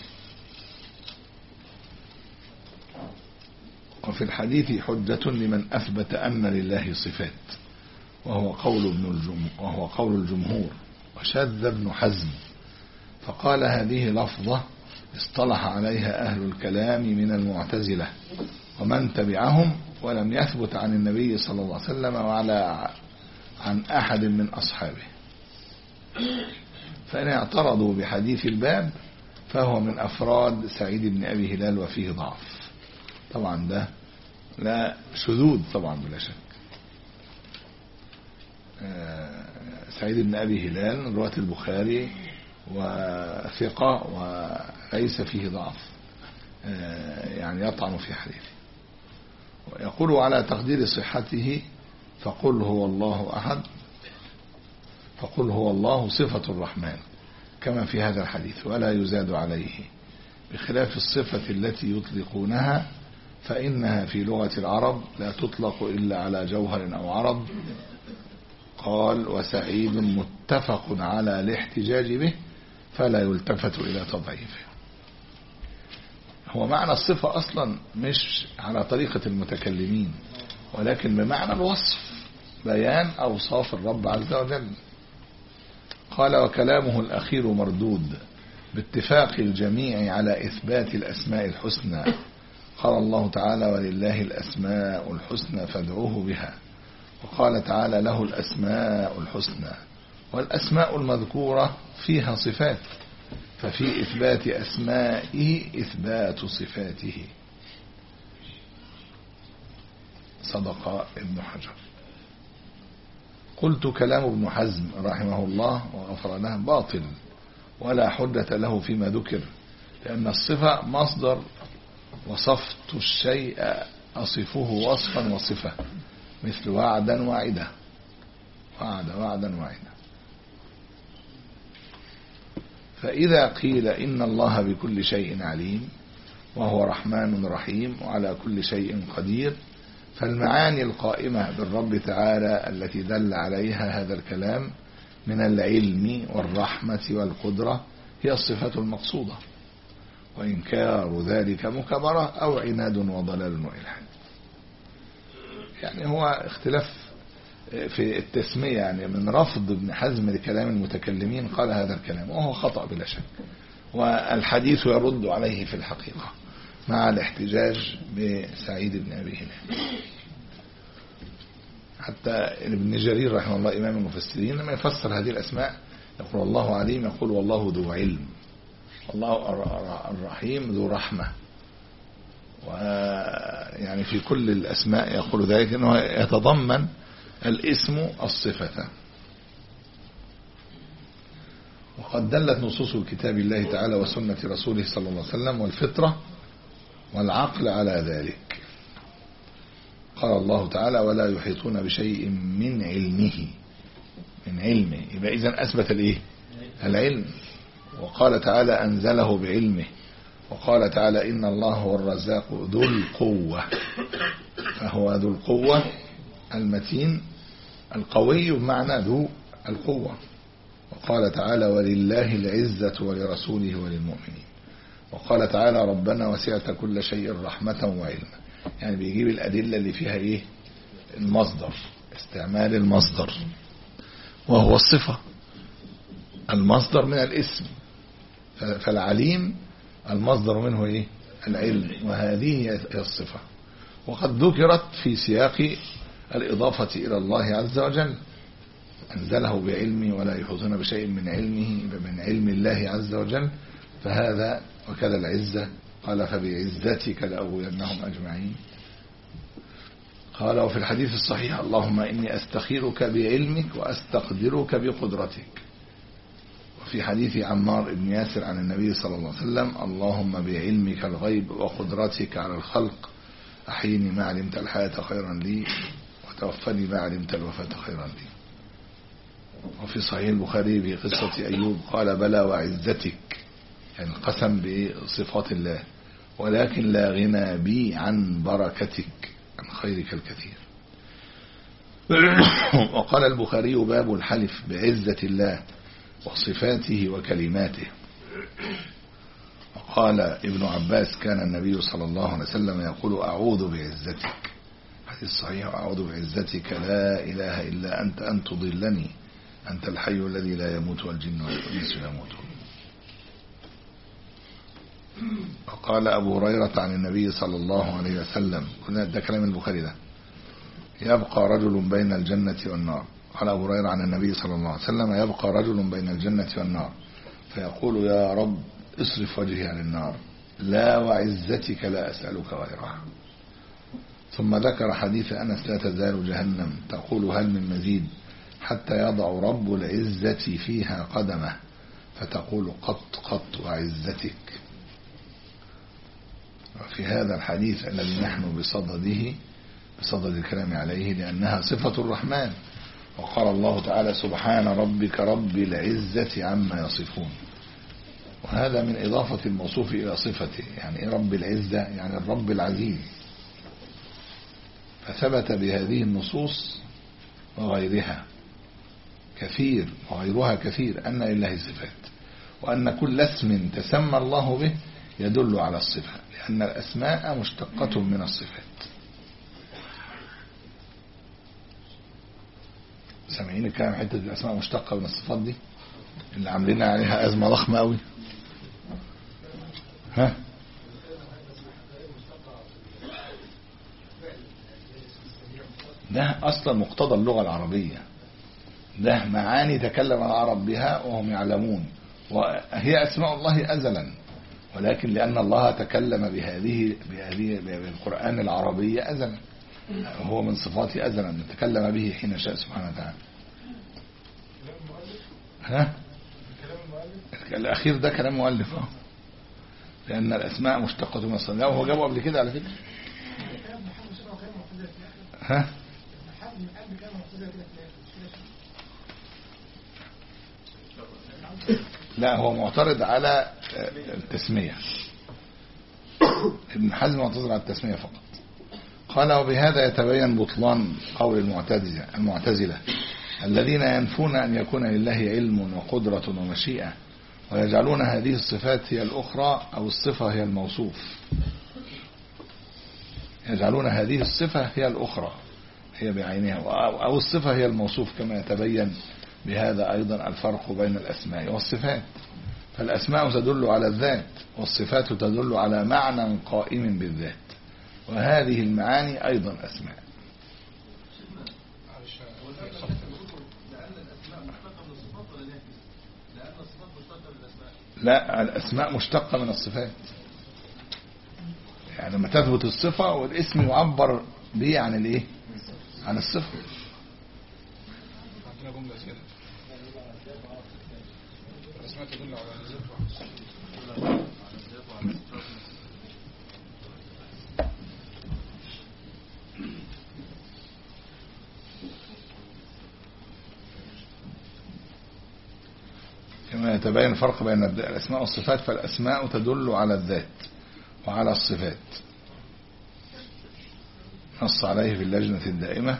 وفي الحديث حجة لمن أثبت أن لله صفات، وهو قول ابن الجمهور وهو قول الجمهور وشذ ابن حزم، فقال هذه لفظة اصطلح عليها أهل الكلام من المعتزلة ومن تبعهم، ولم يثبت عن النبي صلى الله عليه وسلم وعلى عن أحد من أصحابه، فإن اعترضوا بحديث الباب فهو من أفراد سعيد بن أبي هلال وفيه ضعف. طبعا ده لا شذوذ طبعا بلا شك. سعيد بن أبي هلال رواة البخاري وثقة وليس فيه ضعف يعني يطعن في حديثه. ويقول على تقدير صحته فقل هو الله أحد، فقل هو الله صفة الرحمن كما في هذا الحديث ولا يزاد عليه، بخلاف الصفة التي يطلقونها فإنها في لغة العرب لا تطلق إلا على جوهر أو عرض. قال وسعيد متفق على الاحتجاج به فلا يلتفت إلى تضعيفه. هو معنى الصفة أصلا مش على طريقة المتكلمين، ولكن بمعنى الوصف، بيان أوصاف الرب عز وجل. قال وكلامه الأخير مردود باتفاق الجميع على إثبات الأسماء الحسنى. قال الله تعالى ولله الأسماء الحسنى فادعوه بها، وقال تعالى له الأسماء الحسنى، والأسماء المذكورة فيها صفات، ففي إثبات أسمائه إثبات صفاته. صدق ابن حجر. قلت كلام ابن حزم رحمه الله وغفر له باطل ولا حجة له فيما ذكر، لأن الصفة مصدر وصفت الشيء أصفه وصفا وصفة، مثل وعدا وعدا، وعد وعدا وعدا. فإذا قيل إن الله بكل شيء عليم وهو رحمن رحيم وعلى كل شيء قدير، فالمعاني القائمة بالرب تعالى التي دل عليها هذا الكلام من العلم والرحمة والقدرة هي الصفات المقصودة، وإنكار ذلك مكابرة أو عناد وضلال وإلحاد. يعني هو اختلاف في التسمية، يعني من رفض ابن حزم لكلام المتكلمين قال هذا الكلام، وهو خطأ بلا شك، والحديث يرد عليه في الحقيقة. مع الاحتجاج بسعيد بن أبي هلال. حتى ابن جرير رحمه الله إمام المفسرين لما يفسر هذه الأسماء يقول الله عليم، يقول والله ذو علم، الله الرحيم ذو رحمة. ويعني في كل الأسماء يقول ذلك أنه يتضمن الاسم الصفة. وقد دلت نصوص كتاب الله تعالى وسنة رسوله صلى الله عليه وسلم والفطرة والعقل على ذلك. قال الله تعالى ولا يحيطون بشيء من علمه، من علمه، يبقى إذن أثبت الإيه؟ العلم. وقال تعالى أنزله بعلمه. وقال تعالى إن الله هو الرزاق ذو القوة، فهو ذو القوة المتين القوي بمعنى ذو القوة. وقال تعالى ولله العزة ولرسوله وللمؤمنين. وقال تعالى ربنا وسعت كل شيء رحمة وعلما، يعني بيجيب الأدلة اللي فيها إيه؟ المصدر، استعمال المصدر وهو الصفة، المصدر من الاسم، فالعليم المصدر منه إيه؟ العلم، وهذه هي الصفة. وقد ذكرت في سياق الإضافة إلى الله عز وجل، أنزله بعلمه ولا يحيطون بشيء من علمه، من علم الله عز وجل، فهذا وكذا العزة. قال فبعزتك لأغوينهم أجمعين. قال وفي الحديث الصحيح اللهم إني أستخيرك بعلمك وأستقدرك بقدرتك. وفي حديث عمار بن ياسر عن النبي صلى الله عليه وسلم اللهم بعلمك الغيب وقدرتك على الخلق أحيني ما علمت الحياة خيرا لي وتوفني ما علمت الوفاة خيرا لي. وفي صحيح البخاري في قصة أيوب قال بلى وعزتك، يعني القسم بصفات الله، ولكن لا غنى بي عن بركتك، عن خيرك الكثير. وقال البخاري باب الحلف بعزة الله وصفاته وكلماته. وقال ابن عباس كان النبي صلى الله عليه وسلم يقول أعوذ بعزتك، حديث صحيح، أعوذ بعزتك لا إله إلا أنت أن تضلني أنت الحي الذي لا يموت والجن والإنس يموتون. وقال أبو هريرة عن النبي صلى الله عليه وسلم، ده كلام البخاري ده، يبقى رجل بين الجنة والنار. قال أبو هريرة عن النبي صلى الله عليه وسلم يبقى رجل بين الجنة والنار فيقول يا رب اصرف وجهي عن النار لا وعزتك لا أسألك غيرها. ثم ذكر حديث أنس لا تزال جهنم تقول هل من مزيد حتى يضع رب العزة فيها قدمه فتقول قط قط وعزتك. وفي هذا الحديث الذي نحن بصدده بصدد الكلام عليه لأنها صفة الرحمن. وقال الله تعالى سبحان ربك رب العزة عما يصفون، وهذا من إضافة الموصوف إلى صفته، يعني رب العزة يعني الرب العزيز. فثبت بهذه النصوص وغيرها كثير وغيرها كثير أن لله صفات، وأن كل اسم تسمى الله به يدل على الصفة، لأن الأسماء مشتقة من الصفات. سامعين الكلام حتة الأسماء مشتقة من الصفات دي اللي عاملين عليها أزمة ضخمة قوي؟ ها ده أصلا مقتضى اللغة العربية، ده معاني تكلم العرب بها وهم يعلمون، وهي أسماء الله أزلا، ولكن لأن الله تكلم بهذه بهذه بالقرآن العربي أزلا، هو من صفاته أزلا تكلم به حين شاء سبحانه وتعالى. ها الأخير ده كلام مؤلف، اه لأن الأسماء مشتقة من الصفات. لا هو جابه قبل كده على فكرة. ها لا هو معترض على التسمية، ابن حزم معترض على التسمية فقط. قال وبهذا يتبين بطلان قول المعتزلة المعتزلة الذين ينفون أن يكون لله علم وقدرة ومشيئة ويجعلون هذه الصفات هي الأخرى أو الصفة هي الموصوف، يجعلون هذه الصفة هي الأخرى هي بعينها أو الصفة هي الموصوف، كما يتبين بهذا أيضا الفرق بين الأسماء والصفات. فالأسماء تدل على الذات، والصفات تدل على معنى قائم بالذات، وهذه المعاني أيضا أسماء. لا، الأسماء مشتقة من الصفات، يعني لما تثبت الصفة والاسم يعبر به عن الايه، عن الصفة. عندنا جملة كده الأسماء تدل على الذات كما يتبين الفرق بين الأسماء والصفات، فالأسماء تدل على الذات وعلى الصفات، نص عليه في اللجنة الدائمة.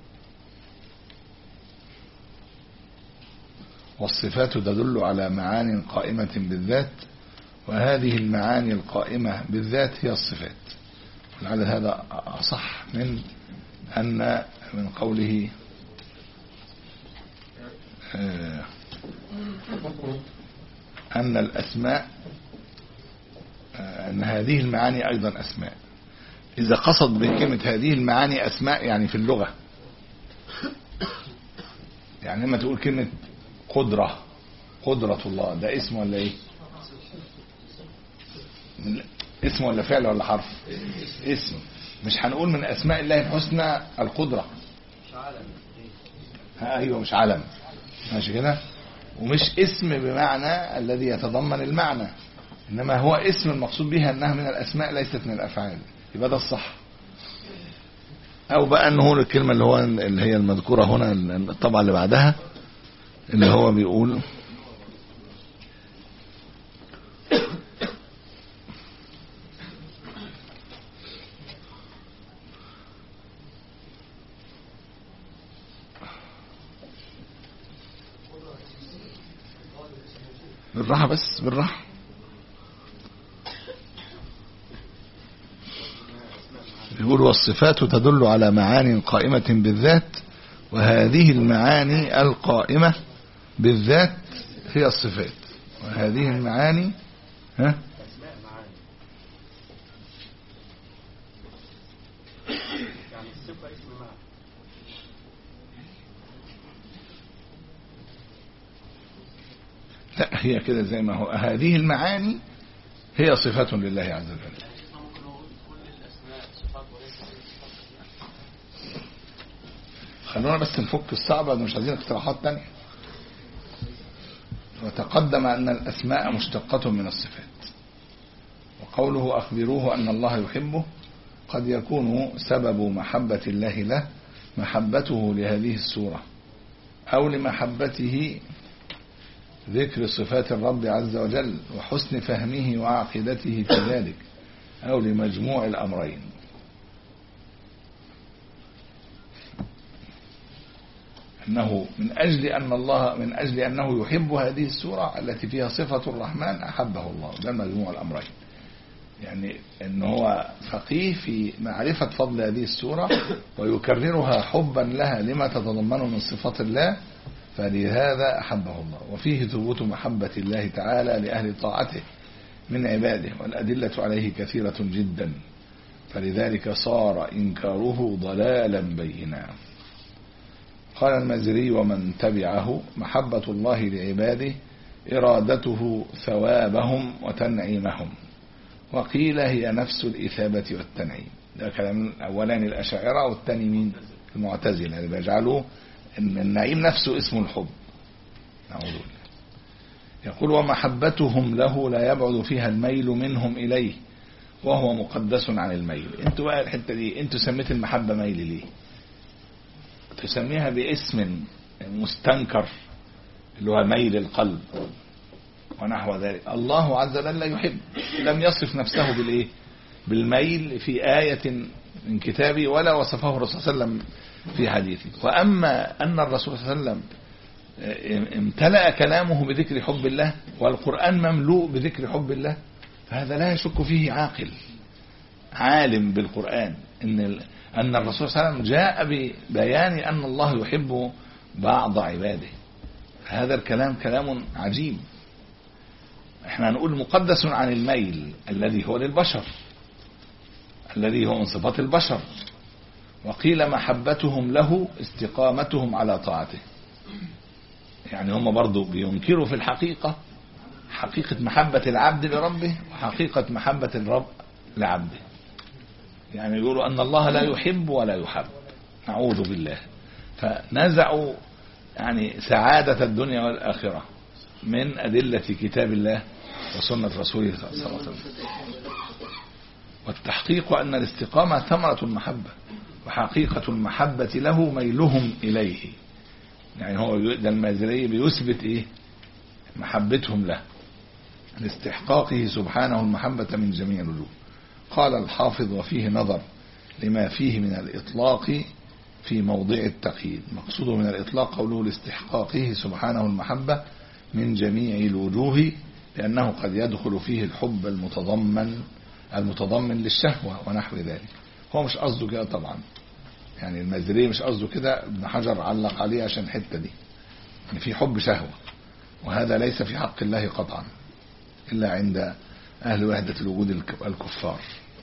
والصفات تدل على معاني قائمة بالذات، وهذه المعاني القائمة بالذات هي الصفات. ولعل هذا أصح من أن من قوله أن الأسماء أن هذه المعاني أيضا أسماء. إذا قصد بكلمة هذه المعاني أسماء يعني في اللغة، يعني لما تقول كلمة قدرة، قدرة الله، ده اسم ولا ايه؟ اسم ولا فعل ولا حرف؟ اسم. مش هنقول من أسماء الله الحسنى القدرة، ها ايوه مش علم، ماشي كده، ومش اسم بمعنى الذي يتضمن المعنى، انما هو اسم المقصود بها انها من الاسماء ليست من الافعال، يبقى ده الصح. او بقى انه الكلمه اللي هو اللي هي المذكوره هنا الطبعه اللي بعدها اللي هو بيقول بالراحة بس بالراحة. يقول والصفات تدل على معاني قائمة بالذات، وهذه المعاني القائمة بالذات هي الصفات، وهذه المعاني ها لا هي كده زي ما هو، هذه المعاني هي صفات لله عز وجل. خلونا بس نفك الصعبة، مش عايزين اقتراحات تانية. وتقدم أن الأسماء مشتقة من الصفات، وقوله أخبروه أن الله يحبه قد يكون سبب محبة الله له محبته لهذه السورة، أو لمحبته ذكر صفات الرب عز وجل وحسن فهمه وعقيدته في ذلك، أو لمجموع الأمرين. أنه من أجل أن الله من أجل أنه يحب هذه السورة التي فيها صفة الرحمن أحبه الله، ده مجموع الأمرين. يعني أن هو فقيه في معرفة فضل هذه السورة ويكررها حبا لها لما تتضمن من صفات الله، فلهذا أحبه الله. وفيه ثبوت محبة الله تعالى لأهل طاعته من عباده، والأدلة عليه كثيرة جدا، فلذلك صار إنكاره ضلالا بينا. قال المازري ومن تبعه محبة الله لعباده إرادته ثوابهم وتنعيمهم، وقيل هي نفس الإثابة والتنعيم. ده كلام أولان الأشاعرة، والثاني مين؟ المعتزلة اللي بيجعلوا إن النعيم نفسه اسم الحب. نعوذ بالله. يقول ومحبتهم له لا يبعد فيها الميل منهم إليه، وهو مقدس عن الميل. انتوا بقى الحتة دي انتوا سميت المحبة ميل ليه؟ تسميها باسم مستنكر اللي هو ميل القلب ونحو ذلك. الله عز وجل يحب، لم يصف نفسه بالايه؟ بالميل في آية من كتابه، ولا وصفه الرسول صلى الله عليه وسلم في حديثه. وأما أن الرسول صلى الله عليه وسلم امتلأ كلامه بذكر حب الله، والقرآن مملوء بذكر حب الله، فهذا لا يشك فيه عاقل عالم بالقرآن إن أن الرسول صلى الله عليه وسلم جاء ببيان أن الله يحب بعض عباده. هذا الكلام كلام عجيب. احنا هنقول مقدس عن الميل الذي هو للبشر، الذي هو من صفات البشر. وقيل محبتهم له استقامتهم على طاعته، يعني هم برضو بينكروا في الحقيقة حقيقة محبة العبد لربه وحقيقة محبة الرب لعبده، يعني يقولوا أن الله لا يحب ولا يحب، نعوذ بالله. فنزعوا يعني سعادة الدنيا والآخرة من أدلة كتاب الله وسنة رسوله صلى الله عليه وسلم. والتحقيق أن الاستقامة ثمرة المحبة، وحقيقة المحبة له ميلهم إليه، يعني هو ده المازري بيثبت إيه؟ محبتهم له لاستحقاقه سبحانه المحبة من جميع الوجوه. قال الحافظ وفيه نظر لما فيه من الإطلاق في موضع التقييد. مقصوده من الإطلاق قوله لاستحقاقه سبحانه المحبة من جميع الوجوه، لأنه قد يدخل فيه الحب المتضمن المتضمن للشهوة ونحو ذلك. هو مش قصده كده طبعا، يعني المازري مش قصده كده، ابن حجر علق عليه عشان الحتة دي، يعني في حب شهوة، وهذا ليس في حق الله قطعا إلا عند أهل وحدة الوجود الكفار.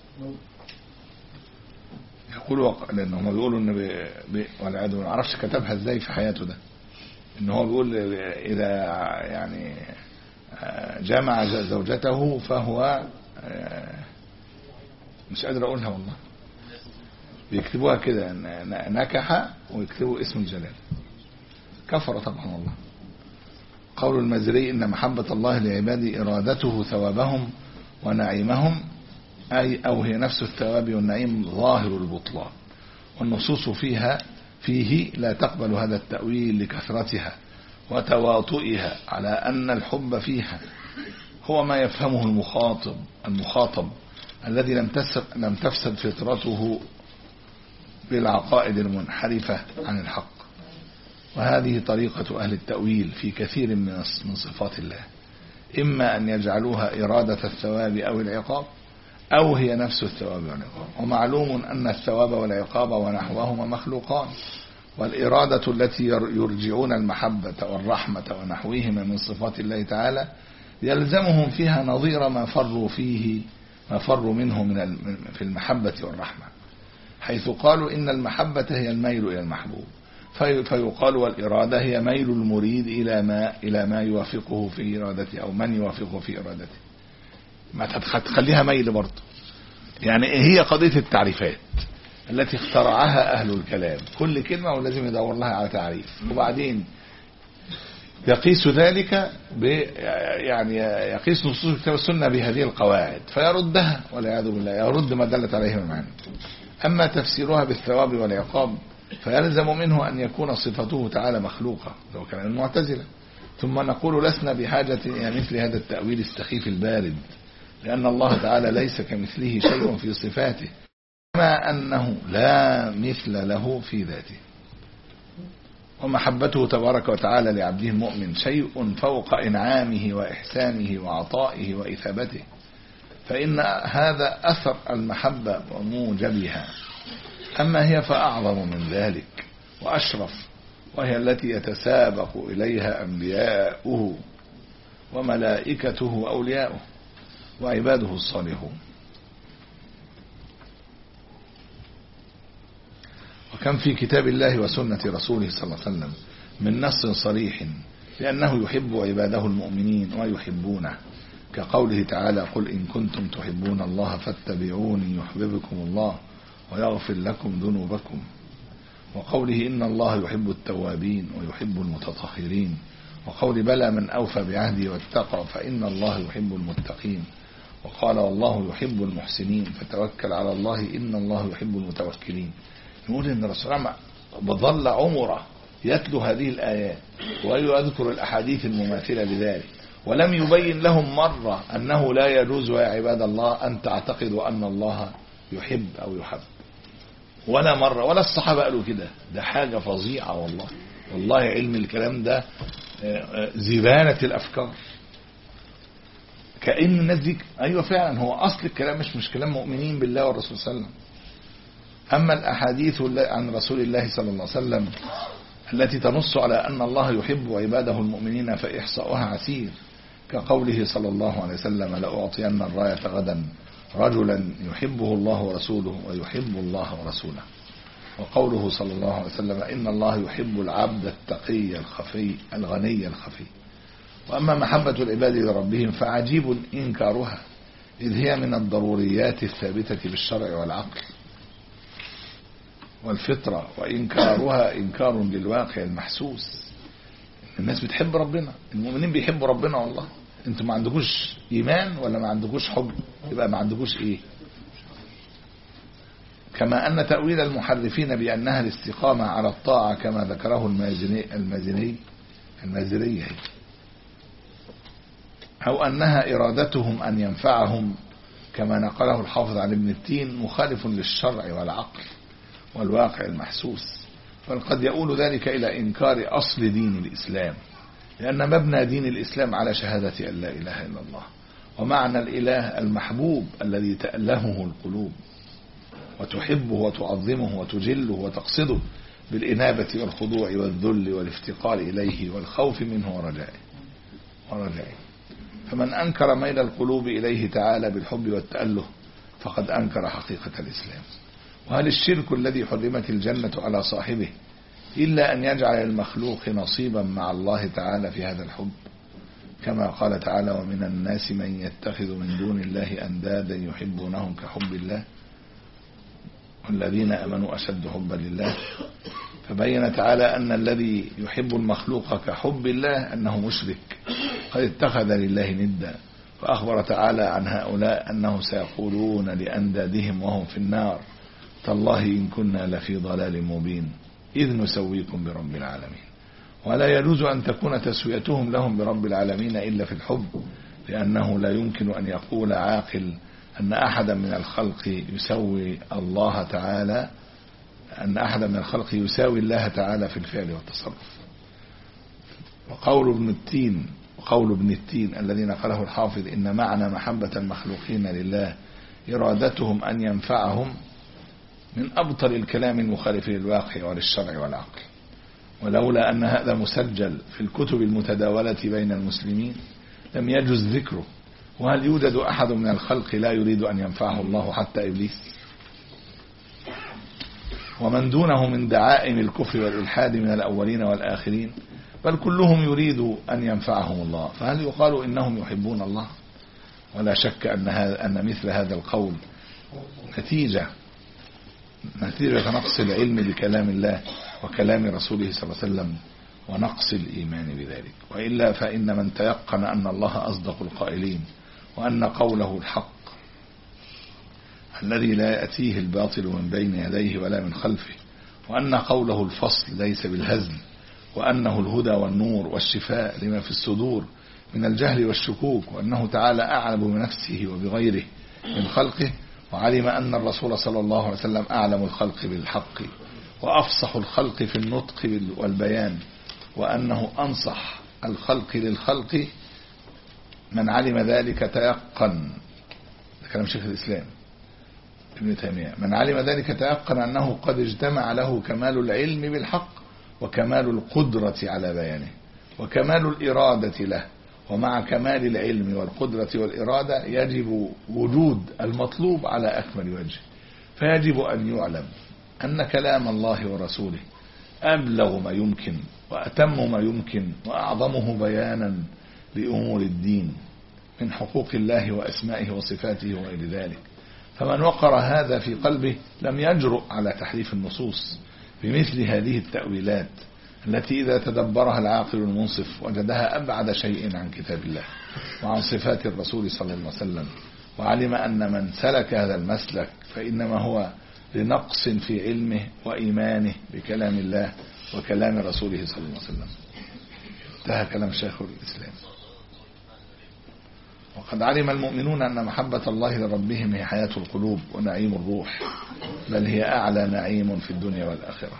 يقولوا لأنه هم بيقولوا إن بي... والعياذ ما عرفش كتبها إزاي في حياته ده، إن هو بيقول إذا يعني جمع زوجته فهو مش قادر أقولها والله، بيكتبوها كده نكح ويكتبوا اسم الجلال، كفر طبعا والله. قول المازري إن محبة الله لعباده إرادته ثوابهم ونعيمهم، أي أو هي نفس الثواب والنعيم ظاهر البطلان، والنصوص فيها فيه لا تقبل هذا التأويل لكثرتها وتواطئها على أن الحب فيها هو ما يفهمه المخاطب المخاطب الذي لم لم تفسد فطرته بالعقائد المنحرفة عن الحق. وهذه طريقة أهل التأويل في كثير من صفات الله، إما أن يجعلوها إرادة الثواب أو العقاب، أو هي نفس الثواب والعقاب. ومعلوم أن الثواب والعقاب ونحوهما مخلوقان، والإرادة التي يرجعون المحبة والرحمة ونحوهما من صفات الله تعالى يلزمهم فيها نظير ما فروا فيه ما فروا منه من في المحبة والرحمة، حيث قالوا إن المحبة هي الميل إلى المحبوب، فيقال والإرادة هي ميل المريد إلى ما إلى ما يوافقه في إرادته أو من يوافقه في إرادته. ما تخليها ميل برضه، يعني هي قضية التعريفات التي اخترعها أهل الكلام، كل كلمة ولازم يدور لها على تعريف، وبعدين يقيس ذلك ب يعني يقيس نصوص الكتاب والسنة بهذه القواعد فيردها والعياذ بالله، يرد ما دلت عليه المعاني. أما تفسيرها بالثواب والعقاب فيلزم منه أن يكون صفته تعالى مخلوقة لو كان المعتزلة. ثم نقول لسنا بحاجة إلى مثل هذا التأويل السخيف البارد، لأن الله تعالى ليس كمثله شيء في صفاته، كما أنه لا مثل له في ذاته. ومحبته تبارك وتعالى لعبده المؤمن شيء فوق إنعامه وإحسانه وعطائه وإثابته، فإن هذا أثر المحبة وموجبها. أما هي فأعظم من ذلك وأشرف، وهي التي يتسابق إليها أنبياؤه وملائكته أولياؤه وعباده الصالحون. وكم في كتاب الله وسنة رسوله صلى الله عليه وسلم من نص صريح لأنه يحب عباده المؤمنين ويحبونه، كقوله تعالى قل إن كنتم تحبون الله فاتبعوني يحببكم الله ويغفر لكم ذنوبكم، وقوله إن الله يحب التوابين ويحب المتطهرين، وقول بلى من أوفى بعهدي واتقى فإن الله يحب المتقين، وقال والله يحب المحسنين فتوكل على الله إن الله يحب المتوكلين. نقول إن الرسول الله بظل عمره يتلو هذه الآيات ويذكر الأحاديث المماثلة لذلك، ولم يبين لهم مرة أنه لا يجوز يا عباد الله أن تعتقدوا أن الله يحب أو يحب، ولا مرة، ولا الصحابة قالوا كده. ده حاجة فظيعة والله، والله علم الكلام ده زبانة الأفكار، كأن الناس دي أيوة فعلا هو أصل الكلام مش مش كلام مؤمنين بالله والرسول صلى الله عليه وسلم. أما الأحاديث عن رسول الله صلى الله عليه وسلم التي تنص على أن الله يحب عباده المؤمنين فإحصاؤها عسير، كقوله صلى الله عليه وسلم لأعطين الراية غدا رجلا يحبه الله ورسوله ويحب الله ورسوله. وقوله صلى الله عليه وسلم إن الله يحب العبد التقي الخفي الغني الخفي. وأما محبة العباد لربهم فعجيب إنكارها، إذ هي من الضروريات الثابتة بالشرع والعقل والفطرة، وإنكارها إنكار للواقع المحسوس. الناس بتحب ربنا، المؤمنين بيحبوا ربنا والله. انتوا ما عندكوش إيمان ولا ما عندكوش حب؟ يبقى ما عندكوش إيه؟ كما أن تأويل المحرفين بأنها الاستقامة على الطاعة كما ذكره المازني المازني المازري أو أنها إرادتهم أن ينفعهم كما نقله الحافظ عن ابن التين مخالف للشرع والعقل والواقع المحسوس، بل قد يؤول ذلك إلى إنكار أصل دين الإسلام، لأن مبنى دين الإسلام على شهادة أن لا إله إلا الله، ومعنى الإله المحبوب الذي تألهه القلوب وتحبه وتعظمه وتجله وتقصده بالإنابة والخضوع والذل والافتقار إليه والخوف منه ورجائه ورجائه. فمن أنكر ميل القلوب إليه تعالى بالحب والتأله فقد أنكر حقيقة الإسلام. وهل الشرك الذي حرمت الجنة على صاحبه إلا أن يجعل المخلوق نصيبا مع الله تعالى في هذا الحب، كما قال تعالى ومن الناس من يتخذ من دون الله أندادا يحبونهم كحب الله والذين آمنوا أشد حبا لله. فبين تعالى أن الذي يحب المخلوق كحب الله أنه مشرك قد اتخذ لله ندا، فأخبر تعالى عن هؤلاء أنه سيقولون لأندادهم وهم في النار تالله إن كنا لفي ضلال مبين إذ نسويكم برب العالمين. ولا يجوز أن تكون تسويتهم لهم برب العالمين إلا في الحب، لأنه لا يمكن أن يقول عاقل أن أحدا من الخلق يسوي الله تعالى أن أحدا من الخلق يساوي الله تعالى في الفعل والتصرف. وقول ابن التين وقول ابن التين الذي نقله الحافظ إن معنى محبة المخلوقين لله إرادتهم أن ينفعهم من أبطل الكلام المخالف للواقع وللشرع والعقل. ولولا أن هذا مسجل في الكتب المتداولة بين المسلمين لم يجوز ذكره. وهل يوجد أحد من الخلق لا يريد أن ينفعه الله حتى إبليس ومن دونه من دعائم الكفر والإلحاد من الأولين والآخرين؟ بل كلهم يريد أن ينفعهم الله، فهل يقال إنهم يحبون الله؟ ولا شك أن, أن مثل هذا القول نتيجة نتيجة نقص العلم بكلام الله وكلام رسوله صلى الله عليه وسلم ونقص الإيمان بذلك. وإلا فإن من تيقن أن الله أصدق القائلين وأن قوله الحق الذي لا يأتيه الباطل من بين يديه ولا من خلفه، وأن قوله الفصل ليس بالهزل، وأنه الهدى والنور والشفاء لما في الصدور من الجهل والشكوك، وأنه تعالى أعلم بنفسه وبغيره من خلقه، وعلم أن الرسول صلى الله عليه وسلم أعلم الخلق بالحق وأفصح الخلق في النطق والبيان، وأنه أنصح الخلق للخلق. من علم ذلك تيقن، كلام شيخ الإسلام ابن تيمية، من علم ذلك تيقن أنه قد اجتمع له كمال العلم بالحق وكمال القدرة على بيانه وكمال الإرادة له. ومع كمال العلم والقدرة والإرادة يجب وجود المطلوب على أكمل وجه، فيجب أن يعلم أن كلام الله ورسوله أبلغ ما يمكن وأتم ما يمكن وأعظمه بيانا لأمور الدين من حقوق الله وأسمائه وصفاته وغير ذلك. فمن وقر هذا في قلبه لم يجرؤ على تحريف النصوص بمثل هذه التأويلات التي إذا تدبرها العاقل المنصف وجدها أبعد شيء عن كتاب الله وعن صفات الرسول صلى الله عليه وسلم، وعلم أن من سلك هذا المسلك فإنما هو لنقص في علمه وإيمانه بكلام الله وكلام رسوله صلى الله عليه وسلم. انتهى كلام شيخ الإسلام. وقد علم المؤمنون أن محبة الله لربهم هي حياة القلوب ونعيم الروح، بل هي أعلى نعيم في الدنيا والآخرة.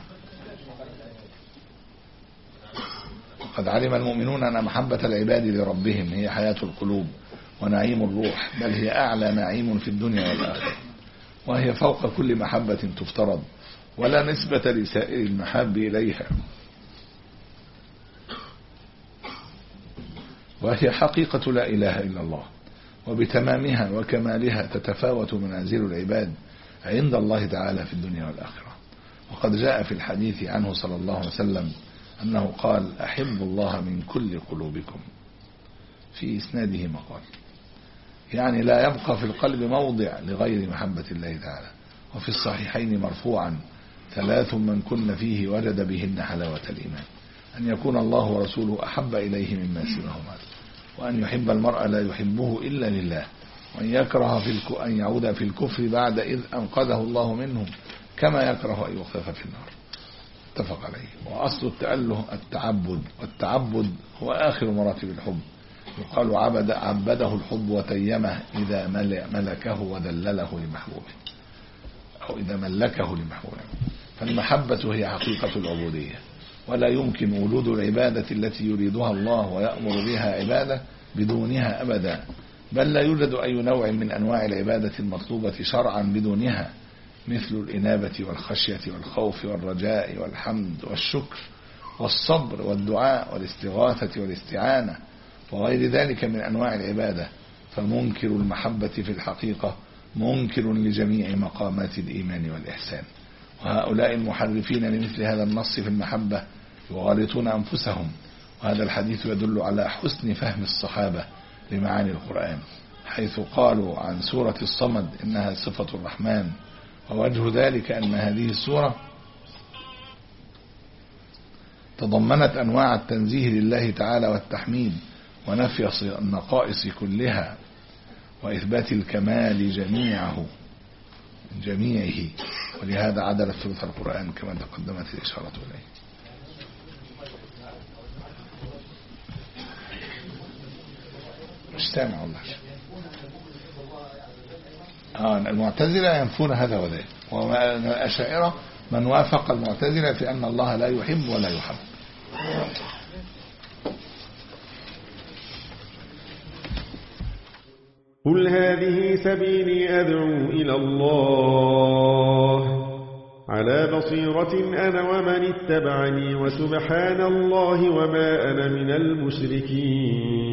وقد علم المؤمنون أن محبة العباد لربهم هي حياة القلوب ونعيم الروح، بل هي أعلى نعيم في الدنيا والآخرة، وهي فوق كل محبة تفترض ولا نسبة لسائر المحاب إليها، وهي حقيقة لا إله إلا الله، وبتمامها وكمالها تتفاوت منازل العباد عند الله تعالى في الدنيا والآخرة. وقد جاء في الحديث عنه صلى الله عليه وسلم أنه قال: أحب الله من كل قلوبكم، في إسناده مقال، يعني لا يبقى في القلب موضع لغير محبة الله تعالى. وفي الصحيحين مرفوعا: ثلاث من كن فيه وجد بهن حلاوة الإيمان، أن يكون الله ورسوله أحب إليه مما سواهما، وأن يحب المرء لا يحبه إلا لله، وأن يكره في الك... أن يعود في الكفر بعد إذ أنقذه الله منه، كما يكره أن يقذف في النار. اتفق عليه. وأصل التأله التعبد، والتعبد هو آخر مراتب الحب. يقال عبد عبده الحب وتيمه إذا ملكه وذلله لمحبوبه، أو إذا ملكه لمحبوبه. فالمحبة هي حقيقة العبودية، ولا يمكن وجود العبادة التي يريدها الله ويأمر بها عباده بدونها أبدا، بل لا يوجد أي نوع من أنواع العبادة المطلوبة شرعا بدونها، مثل الإنابة والخشية والخوف والرجاء والحمد والشكر والصبر والدعاء والاستغاثة والاستعانة وغير ذلك من أنواع العبادة. فمنكر المحبة في الحقيقة منكر لجميع مقامات الإيمان والإحسان. وهؤلاء المحرفين لمثل هذا النص في المحبة يغالطون أنفسهم. وهذا الحديث يدل على حسن فهم الصحابة لمعاني القرآن، حيث قالوا عن سورة الصمد إنها صفة الرحمن، ووجه ذلك أن هذه السورة تضمنت أنواع التنزيه لله تعالى والتحميد، ونفي النقائص كلها، وإثبات الكمال جميعه جميعه، ولهذا عدلت ثلث القرآن كما تقدمت الإشارة إليه. مش سامع والله. آه المعتزلة ينفون هذا وذاك، والأشاعرة من وافق المعتزلة في أن الله لا يحب ولا يحب. قل هذه سبيلي أدعو إلى الله على بصيرة أنا ومن اتبعني، وسبحان الله وما أنا من المشركين.